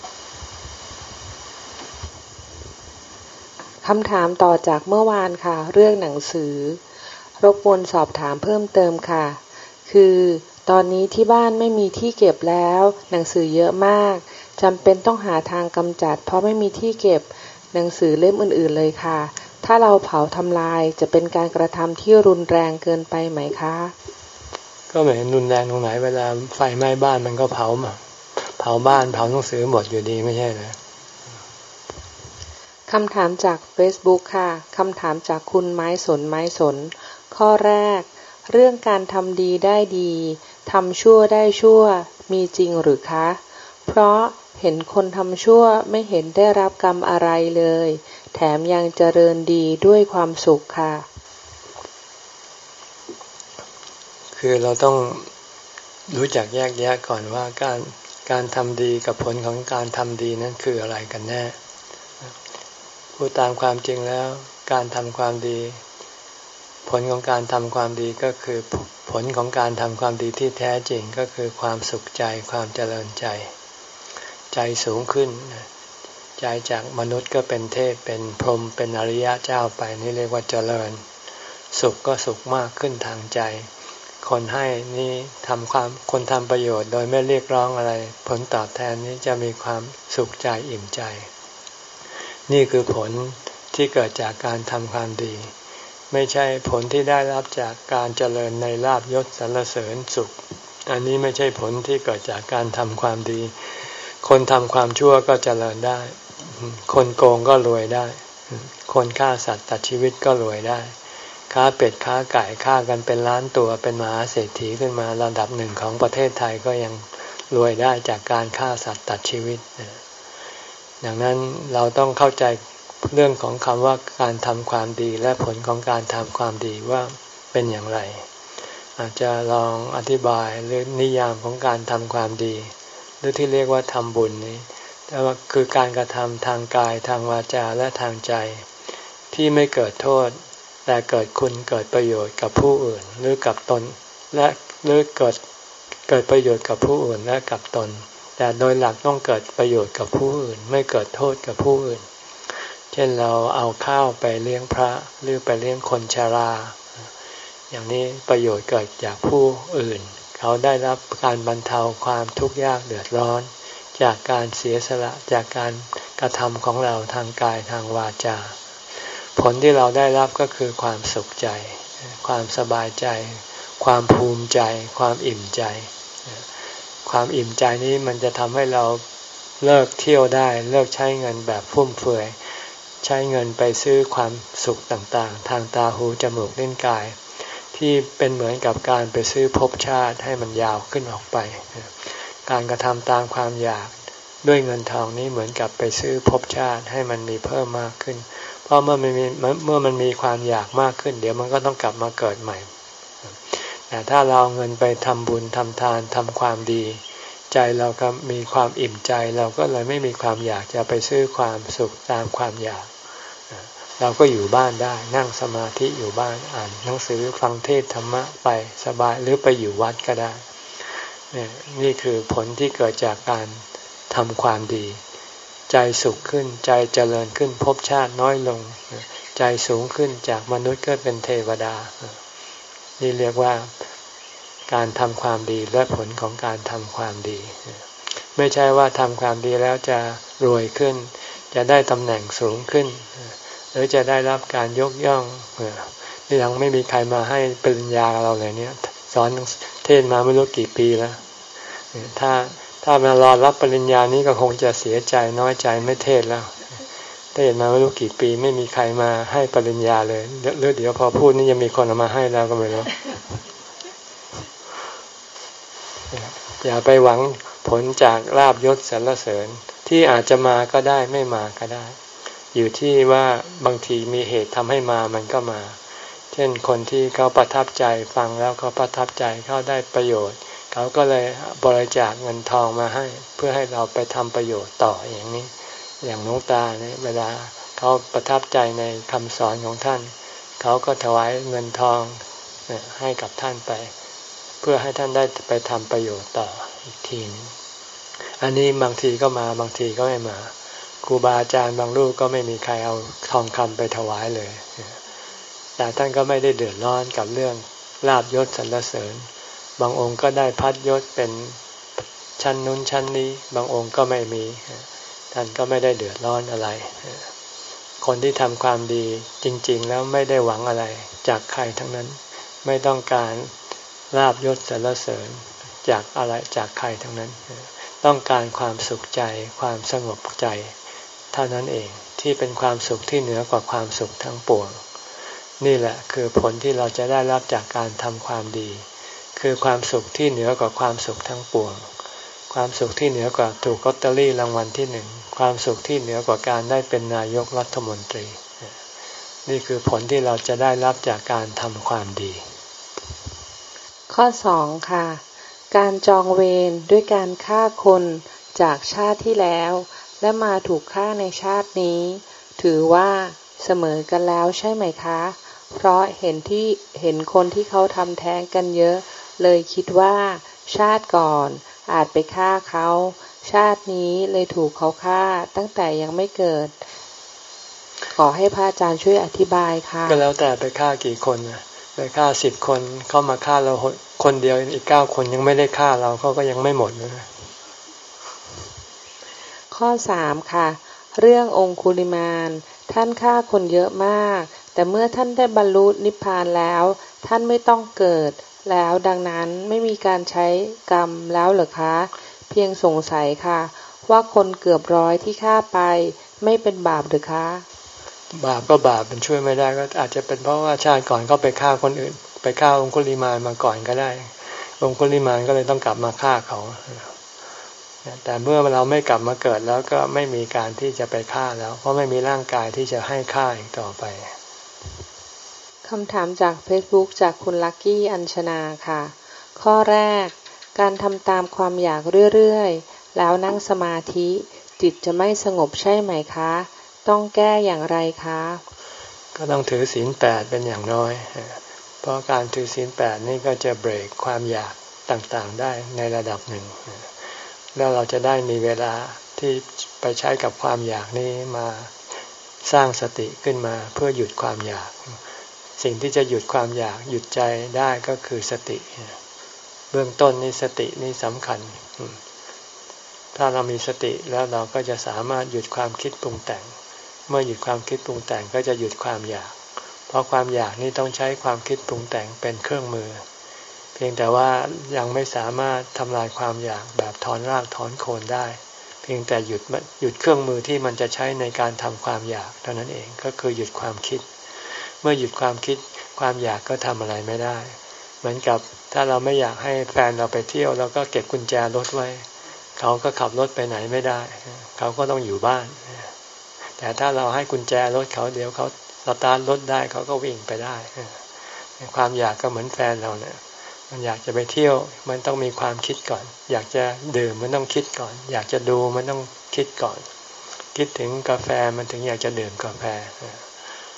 คำถามต่อจากเมื่อวานค่ะเรื่องหนังสือรบกวนสอบถามเพิ่มเติมค่ะคือตอนนี้ที่บ้านไม่มีที่เก็บแล้วหนังสือเยอะมากจำเป็นต้องหาทางกำจัดเพราะไม่มีที่เก็บหนังสือเล่มอื่นๆเลยค่ะถ้าเราเผาทำลายจะเป็นการกระทำที่รุนแรงเกินไปไหมคะก็ไม่เห็นรุนแรงตรงไหนเวลาไฟไหม้บ้านมันก็เผามาเผาบ้านเผาหนังสือหมดอยู่ดีไม่ใช่เหรอคำถามจาก Facebook ค่ะคำถามจากคุณไม้สนไม้สนข้อแรกเรื่องการทำดีได้ดีทำชั่วได้ชั่วมีจริงหรือคะเพราะเห็นคนทำชั่วไม่เห็นได้รับกรรมอะไรเลยแถมยังเจริญดีด้วยความสุขค่ะคือเราต้องรู้จักแยกแยะก่อนว่าการการทำดีกับผลของการทำดีนั้นคืออะไรกันแน่พูดตามความจริงแล้วการทำความดีผลของการทำความดีก็คือผลของการทำความดีที่แท้จริงก็คือความสุขใจความเจริญใจใจสูงขึ้นใจจากมนุษย์ก็เป็นเทพเป็นพรหมเป็นอริยะเจ้าไปนี่เรียกว่าเจริญสุขก็สุขมากขึ้นทางใจคนให้นี่ทำความคนทำประโยชน์โดยไม่เรียกร้องอะไรผลตอบแทนนี้จะมีความสุขใจอิ่มใจนี่คือผลที่เกิดจากการทำความดีไม่ใช่ผลที่ได้รับจากการเจริญในลาภยศสรรเสริญสุขอันนี้ไม่ใช่ผลที่เกิดจากการทำความดีคนทำความชั่วก็เจริญได้คนโกงก็รวยได้คนฆ่าสัตว์ตัดชีวิตก็รวยได้ค้าเป็ดค้าไก่ฆ่ากันเป็นล้านตัวเป็นมหาเศรษฐีขึ้นมาระดับหนึ่งของประเทศไทยก็ยังรวยได้จากการฆ่าสัตว์ตัดชีวิตดังนั้นเราต้องเข้าใจเรื่องของคำว่าการทำความดีและผลของการทำความดีว่าเป็นอย่างไรอาจจะลองอธิบายหรือนิยามของการทำความดีหรือที่เรียกว่าทำบุญนี้แต่ว่าคือการกระทำทางกายทางวาจาและทางใจที่ไม่เกิดโทษแต่เกิดคุณเกิดประโยชน์กับผู้อื่นหรือกับตนและหรือเกิดเกิดประโยชน์กับผู้อื่นและกับตนแต่โดยหลักต้องเกิดประโยชน์กับผู้อื่นไม่เกิดโทษกับผู้อื่นเช่นเราเอาข้าวไปเลี้ยงพระหรือไปเลี้ยงคนชราอย่างนี้ประโยชน์เกิดจากผู้อื่นเขาได้รับการบรรเทาความทุกข์ยากเดือดร้อนจากการเสียสละจากการกระทำของเราทางกายทางวาจาผลที่เราได้รับก็คือความสุขใจความสบายใจความภูมิใจความอิ่มใจความอิ่มใจนี้มันจะทำให้เราเลิกเที่ยวได้เลิกใช้เงินแบบฟุ่มเฟือยใช้เงินไปซื้อความสุขต่างๆทางตาหูจมูกลิ้นกายที่เป็นเหมือนกับการไปซื้อภพชาติให้มันยาวขึ้นออกไปการกระทำตามความอยากด้วยเงินทองนี้เหมือนกับไปซื้อภพชาติให้มันมีเพิ่มมากขึ้นเพราะเมื่อมันมีเมื่อมันมีความอยากมากขึ้นเดี๋ยวมันก็ต้องกลับมาเกิดใหม่แต่ถ้าเราเอาเงินไปทำบุญทำทานทำความดีใจเราก็มีความอิ่มใจเราก็เลยไม่มีความอยากจะไปซื้อความสุขตามความอยากเราก็อยู่บ้านได้นั่งสมาธิอยู่บ้านอ่านหนังสือฟังเทศธรรมะไปสบายหรือไปอยู่วัดก็ได้นี่นี่คือผลที่เกิดจากการทำความดีใจสุขขึ้นใจเจริญขึ้นภพชาติน้อยลงใจสูงขึ้นจากมนุษย์ก็เป็นเทวดานี่เรียกว่าการทำความดีและผลของการทำความดีไม่ใช่ว่าทำความดีแล้วจะรวยขึ้นจะได้ตำแหน่งสูงขึ้นหรือจะได้รับการยกย่องนี่ยังไม่มีใครมาให้ปริญญาเราเลยเนี่ยสอนเทศมาไม่รู้กี่ปีแล้วถ้าถ้ามารอรับปริญญานี้ก็คงจะเสียใจน้อยใจไม่เทศแล้วเทศมาไม่รู้กี่ปีไม่มีใครมาให้ปริญญาเลยเดี๋ยวเดี๋ยวพอพูดนี่จะมีคนเอามาให้แล้วก็ไม่รู้อย่าไปหวังผลจากลาภยศสรรเสริญที่อาจจะมาก็ได้ไม่มาก็ได้อยู่ที่ว่าบางทีมีเหตุทำให้มามันก็มาเช่นคนที่เขาประทับใจฟังแล้วเขาประทับใจเขาได้ประโยชน์เขาก็เลยบริจาคเงินทองมาให้เพื่อให้เราไปทำประโยชน์ต่ออย่างนี้อย่างหลวงตาเนี่ยเวลาเขาประทับใจในคำสอนของท่านเขาก็ถวายเงินทองให้กับท่านไปเพื่อให้ท่านได้ไปทำประโยชน์ต่ออีกทีอันนี้บางทีก็มาบางทีก็ไม่มาครูบาอาจารย์บางรูปก็ไม่มีใครเอาทองคำไปถวายเลยแต่ท่านก็ไม่ได้เดือดร้อนกับเรื่องลาภยศสรรเสริญบางองค์ก็ได้พัดยศเป็นชั้นนู้นชั้นนี้บางองค์ก็ไม่มีท่านก็ไม่ได้เดือดร้อนอะไรคนที่ทำความดีจริงๆแล้วไม่ได้หวังอะไรจากใครทั้งนั้นไม่ต้องการลาภยศสรรเสริญจากอะไรจากใครทั้งนั้นต้องการความสุขใจความสงบใจเท่านั้นเองที่เป็นความสุขที่เหนือกว่าความสุขทั้งปวงนี่แหละคือผลที่เราจะได้รับจากการทำความดีคือความสุขที่เหนือกว่าความสุขทั้งปวงความสุขที่เหนือกว่าถูกลอตเตอรี่รางวัลที่หนึ่งความสุขที่เหนือกว่าการได้เป็นนายกรัฐมนตรีนี่คือผลที่เราจะได้รับจากการทำความดีข้อสองค่ะการจองเวรด้วยการฆ่าคนจากชาติที่แล้วและมาถูกฆ่าในชาตินี้ถือว่าเสมอกันแล้วใช่ไหมคะเพราะเห็นที่เห็นคนที่เขาทำแท้งกันเยอะเลยคิดว่าชาติก่อนอาจไปฆ่าเขาชาตินี้เลยถูกเขาฆ่าตั้งแต่ยังไม่เกิดขอให้พระอาจารย์ช่วยอธิบายค่ะก็แล้วแต่ไปฆ่ากี่คนไปฆ่าสิบคนเข้ามาฆ่าเราคนเดียวอีกเก้าคนยังไม่ได้ฆ่าเราเขาก็ยังไม่หมดเลยข้อสามค่ะเรื่ององคุลิมานท่านฆ่าคนเยอะมากแต่เมื่อท่านได้บรรลุนิพพานแล้วท่านไม่ต้องเกิดแล้วดังนั้นไม่มีการใช้กรรมแล้วเหรอคะเพียงสงสัยค่ะว่าคนเกือบร้อยที่ฆ่าไปไม่เป็นบาปหรือคะบาปก็บาปมันช่วยไม่ได้ก็อาจจะเป็นเพราะว่าชาติก่อนเขาไปฆ่าคนอื่นไปฆ่าองคุลิมานมาก่อนก็ได้องคุลิมานก็เลยต้องกลับมาฆ่าเขาแต่เมื่อเราไม่กลับมาเกิดแล้วก็ไม่มีการที่จะไปฆ่าแล้วเพราะไม่มีร่างกายที่จะให้ฆ่าอีกต่อไปคำถามจาก Facebook จากคุณลักกี้อัญชนาค่ะข้อแรกการทำตามความอยากเรื่อยๆแล้วนั่งสมาธิจิตจะไม่สงบใช่ไหมคะต้องแก้อย่างไรคะก็ต้องถือศีลแปดเป็นอย่างน้อยเพราะการถือศีลแปดนี่ก็จะเบรกความอยากต่างๆได้ในระดับหนึ่งแล้วเราจะได้มีเวลาที่ไปใช้กับความอยากนี้มาสร้างสติขึ้นมาเพื่อหยุดความอยากสิ่งที่จะหยุดความอยากหยุดใจได้ก็คือสติเบื้องต้นนี่สตินี่สำคัญถ้าเรามีสติแล้วเราก็จะสามารถหยุดความคิดปรุงแต่งเมื่อหยุดความคิดปรุงแต่งก็จะหยุดความอยากเพราะความอยากนี่ต้องใช้ความคิดปรุงแต่งเป็นเครื่องมือเพียงแต่ว่ายังไม่สามารถทำลายความอยากแบบถอนรากถอนโคนได้เพียงแต่หยุดหยุดเครื่องมือที่มันจะใช้ในการทำความอยากเท่านั้นเองก็คือหยุดความคิดเมื่อหยุดความคิดความอยากก็ทำอะไรไม่ได้เหมือนกับถ้าเราไม่อยากให้แฟนเราไปเที่ยวเราก็เก็บกุญแจรถไว้เขาก็ขับรถไปไหนไม่ได้เขาก็ต้องอยู่บ้านแต่ถ้าเราให้กุญแจรถเขาเดี๋ยวเขาสตาร์ทรถได้เขาก็วิ่งไปได้ความอยากก็เหมือนแฟนเราเนี่ยมันอยากจะไปเที่ยวมันต้องมีความคิดก่อนอยากจะดื่มมันต้องคิดก่อนอยากจะดูมันต้องคิดก่อนคิดถึงกาแฟมันถึงอยากจะดื่มกาแฟ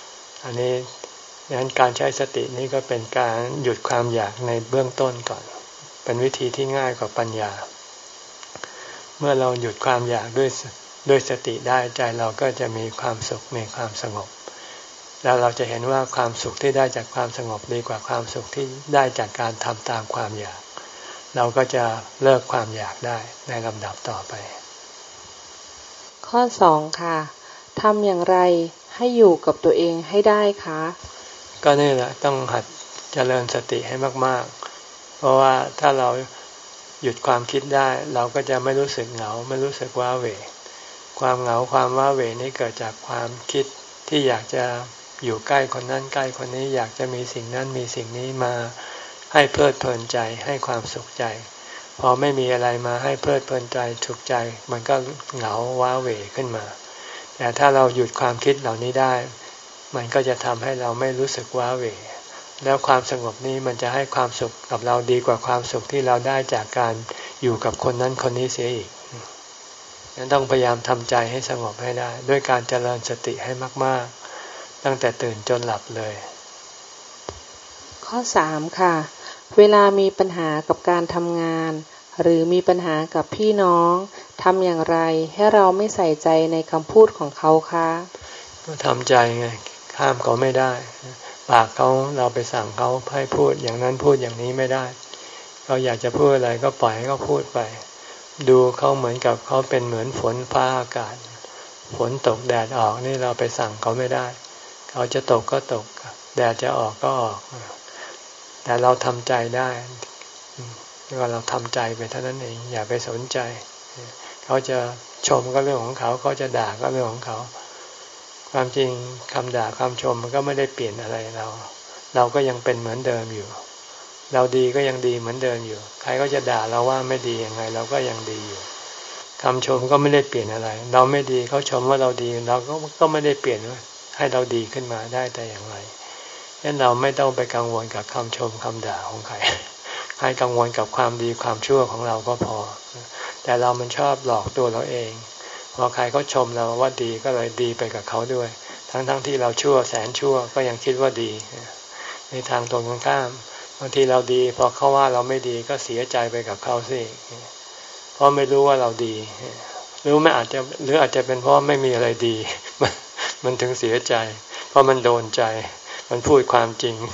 อันนี้ดังนั้นการใช้สตินี้ก็เป็นการหยุดความอยากในเบื้องต้นก่อนเป็นวิธีที่ง่ายกว่าปัญญาเมื่อเราหยุดความอยากด้วยด้วยสติได้ใจเราก็จะมีความสุขมีความสงบแล้วเราจะเห็นว่าความสุขที่ได้จากความสงบดีกว่าความสุขที่ได้จากการทำตามความอยากเราก็จะเลิกความอยากได้ในลำดับต่อไปข้อสองค่ะทำอย่างไรให้อยู่กับตัวเองให้ได้คะก็นี่แหละต้องหัดเจริญสติให้มากๆเพราะว่าถ้าเราหยุดความคิดได้เราก็จะไม่รู้สึกเหงาไม่รู้สึกว้าเหวความเหงาความว้าเหวนี้เกิดจากความคิดที่อยากจะอยู่ใกล้คนนั้นใกล้คนนี้อยากจะมีสิ่งนั้นมีสิ่งนี้มาให้เพลิดเพลินใจให้ความสุขใจพอไม่มีอะไรมาให้เพลิดเพลินใจสุขใจมันก็เหงาว้าเหวขึ้นมาแต่ถ้าเราหยุดความคิดเหล่านี้ได้มันก็จะทำให้เราไม่รู้สึกว้าเหวแล้วความสงบนี้มันจะให้ความสุขกับเราดีกว่าความสุขที่เราได้จากการอยู่กับคนนั้นคนนี้เสียอีกงั้นต้องพยายามทำใจให้สงบให้ได้ด้วยการเจริญสติให้มากๆตั้งแต่ตื่นจนหลับเลยข้อสามค่ะเวลามีปัญหากับการทำงานหรือมีปัญหากับพี่น้องทำอย่างไรให้เราไม่ใส่ใจในคำพูดของเขาคะก็ทำใจไงห้ามเขาไม่ได้ปากเขาเราไปสั่งเขาให้พูดอย่างนั้นพูดอย่างนี้ไม่ได้เขาอยากจะพูดอะไรก็ปล่อยให้เขาพูดไปดูเขาเหมือนกับเขาเป็นเหมือนฝนฟ้าอากาศฝนตกแดดออกนี่เราไปสั่งเขาไม่ได้เขาจะตกก็ตกแดดจะออกก็ออกแต่เราทำใจได้ว่าเราทำใจไปเท่านั้นเองอย่าไปสนใจเขาจะชมก็เรื่องของเขาเขาจะด่าก็เรื่องของเขาความจริงคำด่าคำชมมันก็ไม่ได้เปลี่ยนอะไรเราเราก็ยังเป็นเหมือนเดิมอยู่เราดีก็ยังดีเหมือนเดิมอยู่ใครก็จะด่าเราว่าไม่ดียังไงเราก็ยังดีอยู่คำชมก็ไม่ได้เปลี่ยนอะไรเราไม่ดีเขาชมว่าเราดีเราก็ก็ไม่ได้เปลี่ยนให้เราดีขึ้นมาได้แต่อย่างไรฉะนั้นเราไม่ต้องไปกังวลกับคำชมคำด่าของใครให้กังวลกับความดีความชั่วของเราก็พอแต่เรามันชอบหลอกตัวเราเองพอใครเขาชมเราว่าดีก็เลยดีไปกับเขาด้วยทั้งๆ ท, ที่เราชั่วแสนชั่วก็ยังคิดว่าดีในทางตรงกันข้ามบางทีเราดีพอเขาว่าเราไม่ดีก็เสียใจไปกับเขาสิเพราะไม่รู้ว่าเราดีหรือไม่อาจจะหรืออาจจะเป็นเพราะไม่มีอะไรดีมันถึงเสียใจเพราะมันโดนใจมันพูดความจริง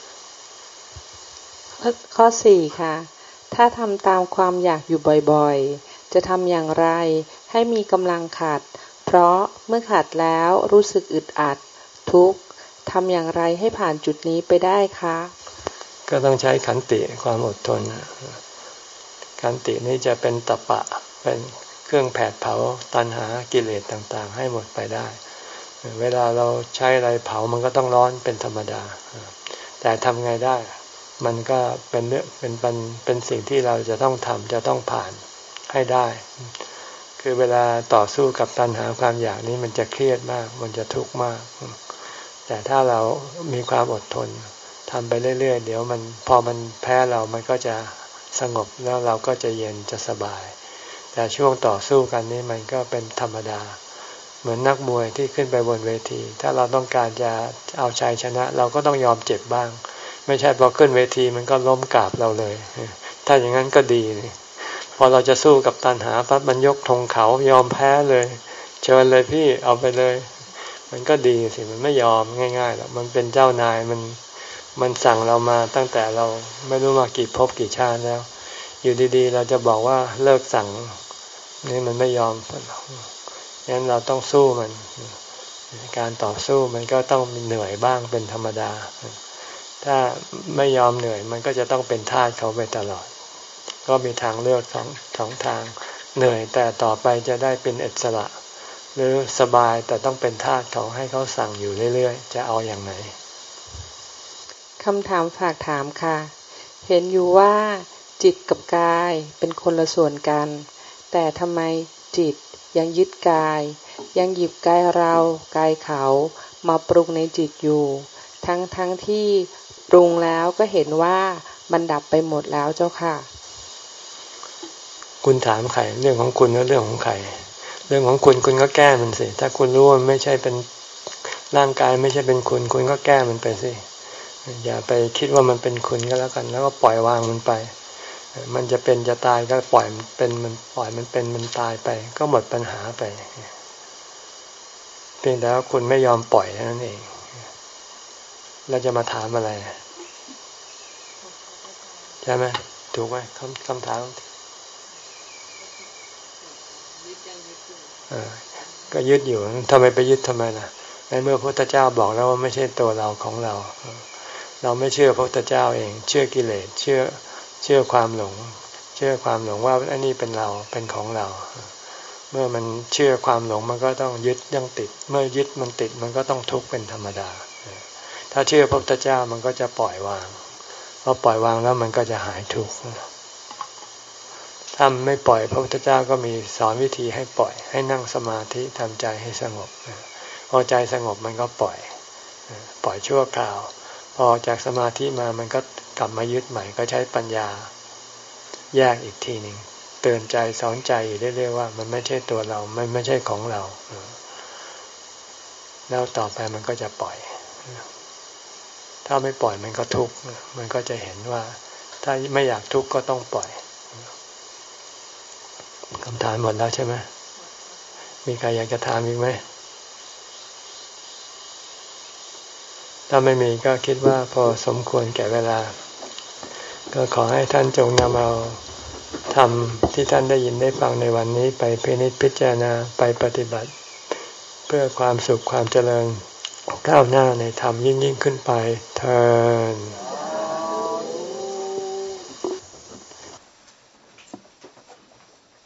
ข้อสี่ค่ะถ้าทำตามความอยากอยู่บ่อยๆจะทำอย่างไรให้มีกำลังขัดเพราะเมื่อขัดแล้วรู้สึกอึดอัดทุกข์ทำอย่างไรให้ผ่านจุดนี้ไปได้คะก็ต้องใช้ขันติความอดทนขันตินี้จะเป็นตปะเป็นเครื่องแผดเผาตัณหากิเลสต่างๆให้หมดไปได้เวลาเราใช้อะไรเผามันก็ต้องร้อนเป็นธรรมดาแต่ทำไงได้มันก็เป็นเรื่องเป็นเป็นเป็นสิ่งที่เราจะต้องทำจะต้องผ่านให้ได้คือเวลาต่อสู้กับตัณหาความอยากนี้มันจะเครียดมากมันจะทุกข์มากแต่ถ้าเรามีความอดทนทำไปเรื่อยๆเดี๋ยวมันพอมันแพ้เรามันก็จะสงบแล้วเราก็จะเย็นจะสบายแต่ช่วงต่อสู้กันนี้มันก็เป็นธรรมดาเหมือนนักมวยที่ขึ้นไปบนเวทีถ้าเราต้องการจะเอาชัยชนะเราก็ต้องยอมเจ็บบ้างไม่ใช่พอขึ้นเวทีมันก็ล้มกราบเราเลยถ้าอย่างนั้นก็ดีพอเราจะสู้กับตัณหาปั๊บมันยกธงเขายอมแพ้เลยเชิญเลยพี่เอาไปเลยมันก็ดีสิมันไม่ยอมง่ายๆหรอกมันเป็นเจ้านายมันมันสั่งเรามาตั้งแต่เราไม่รู้มากี่ภพกี่ชาติแล้วอยู่ดีๆเราจะบอกว่าเลิกสั่งนี่มันไม่ยอมงั้นเราต้องสู้มันการต่อสู้มันก็ต้องมีเหนื่อยบ้างเป็นธรรมดาถ้าไม่ยอมเหนื่อยมันก็จะต้องเป็นทาสเขาไปตลอดก็มีทางเลือกสองสองทางเหนื่อยแต่ต่อไปจะได้เป็นอิสระหรือสบายแต่ต้องเป็นทาสเขาให้เขาสั่งอยู่เรื่อยๆจะเอาอย่างไหนคำถามฝากถามค่ะเห็นอยู่ว่าจิตกับกายเป็นคนละส่วนกันแต่ทำไมจิตยังยึดกายยังหยิบกายเรากายเขามาปรุงในจิตอยู่ทั้งทั้งที่ปรุงแล้วก็เห็นว่ามันดับไปหมดแล้วเจ้าค่ะคุณถามใครเรื่องของคุณหรือเรื่องของใครเรื่องของคุณคุณก็แก้มันสิถ้าคุณรู้ว่ามันไม่ใช่เป็นร่างกายไม่ใช่เป็นคุณคุณก็แก้มันไปสิอย่าไปคิดว่ามันเป็นคุณก็แล้วกันแล้วก็ปล่อยวางมันไปมันจะเป็นจะตายก็ปล่อยมันเป็นมันปล่อยมันเป็นมันตายไปก็หมดปัญหาไปเพียงแต่ว่าคุณไม่ยอมปล่อยเท่านั้นเองเราจะมาถามอะไรใช่ไหมถูกไหมคำคำถามเออก็ยึดอยู่ทำไมไปยึดทำไมล่ะในเมื่อพระพุทธเจ้าบอกแล้วว่าไม่ใช่ตัวเราของเราเราไม่เชื่อพระพุทธเจ้าเองเชื่อกิเลสเชื่อเชื่อความหลงเชื่อความหลงว่าอันนี้เป็นเราเป็นของเราเมื่อมันเชื่อความหลงมันก็ต้องยึดยังติดเมื่อยึดมันติดมันก็ต้องทุกข์เป็นธรรมดาถ้าเชื่อพระพุทธเจ้ามันก็จะปล่อยวางพอปล่อยวางแล้วมันก็จะหายทุกข์ถ้าไม่ปล่อยพระพุทธเจ้าก็มีสอนวิธีให้ปล่อยให้นั่งสมาธิทำใจให้สงบพอใจสงบมันก็ปล่อยปล่อยชั่วคราวพอจากสมาธิมามันก็กลับมายึดใหม่ก็ใช้ปัญญาแยกอีกทีหนึ่งเตือนใจสอนใจอยู่เรื่อยๆว่ามันไม่ใช่ตัวเรามันไม่ใช่ของเราแล้วต่อไปมันก็จะปล่อยถ้าไม่ปล่อยมันก็ทุกข์มันก็จะเห็นว่าถ้าไม่อยากทุกข์ก็ต้องปล่อยคำถามหมดแล้วใช่ไหมมีใครอยากจะถามอีกไหมถ้าไม่มีก็คิดว่าพอสมควรแก่เวลาก็ขอให้ท่านจงนำเอาธรรมที่ท่านได้ยินได้ฟังในวันนี้ไปพินิจพิจารณาไปปฏิบัติเพื่อความสุขความเจริญก้าวหน้าในธรรมยิ่งยิ่งขึ้นไปเทอญ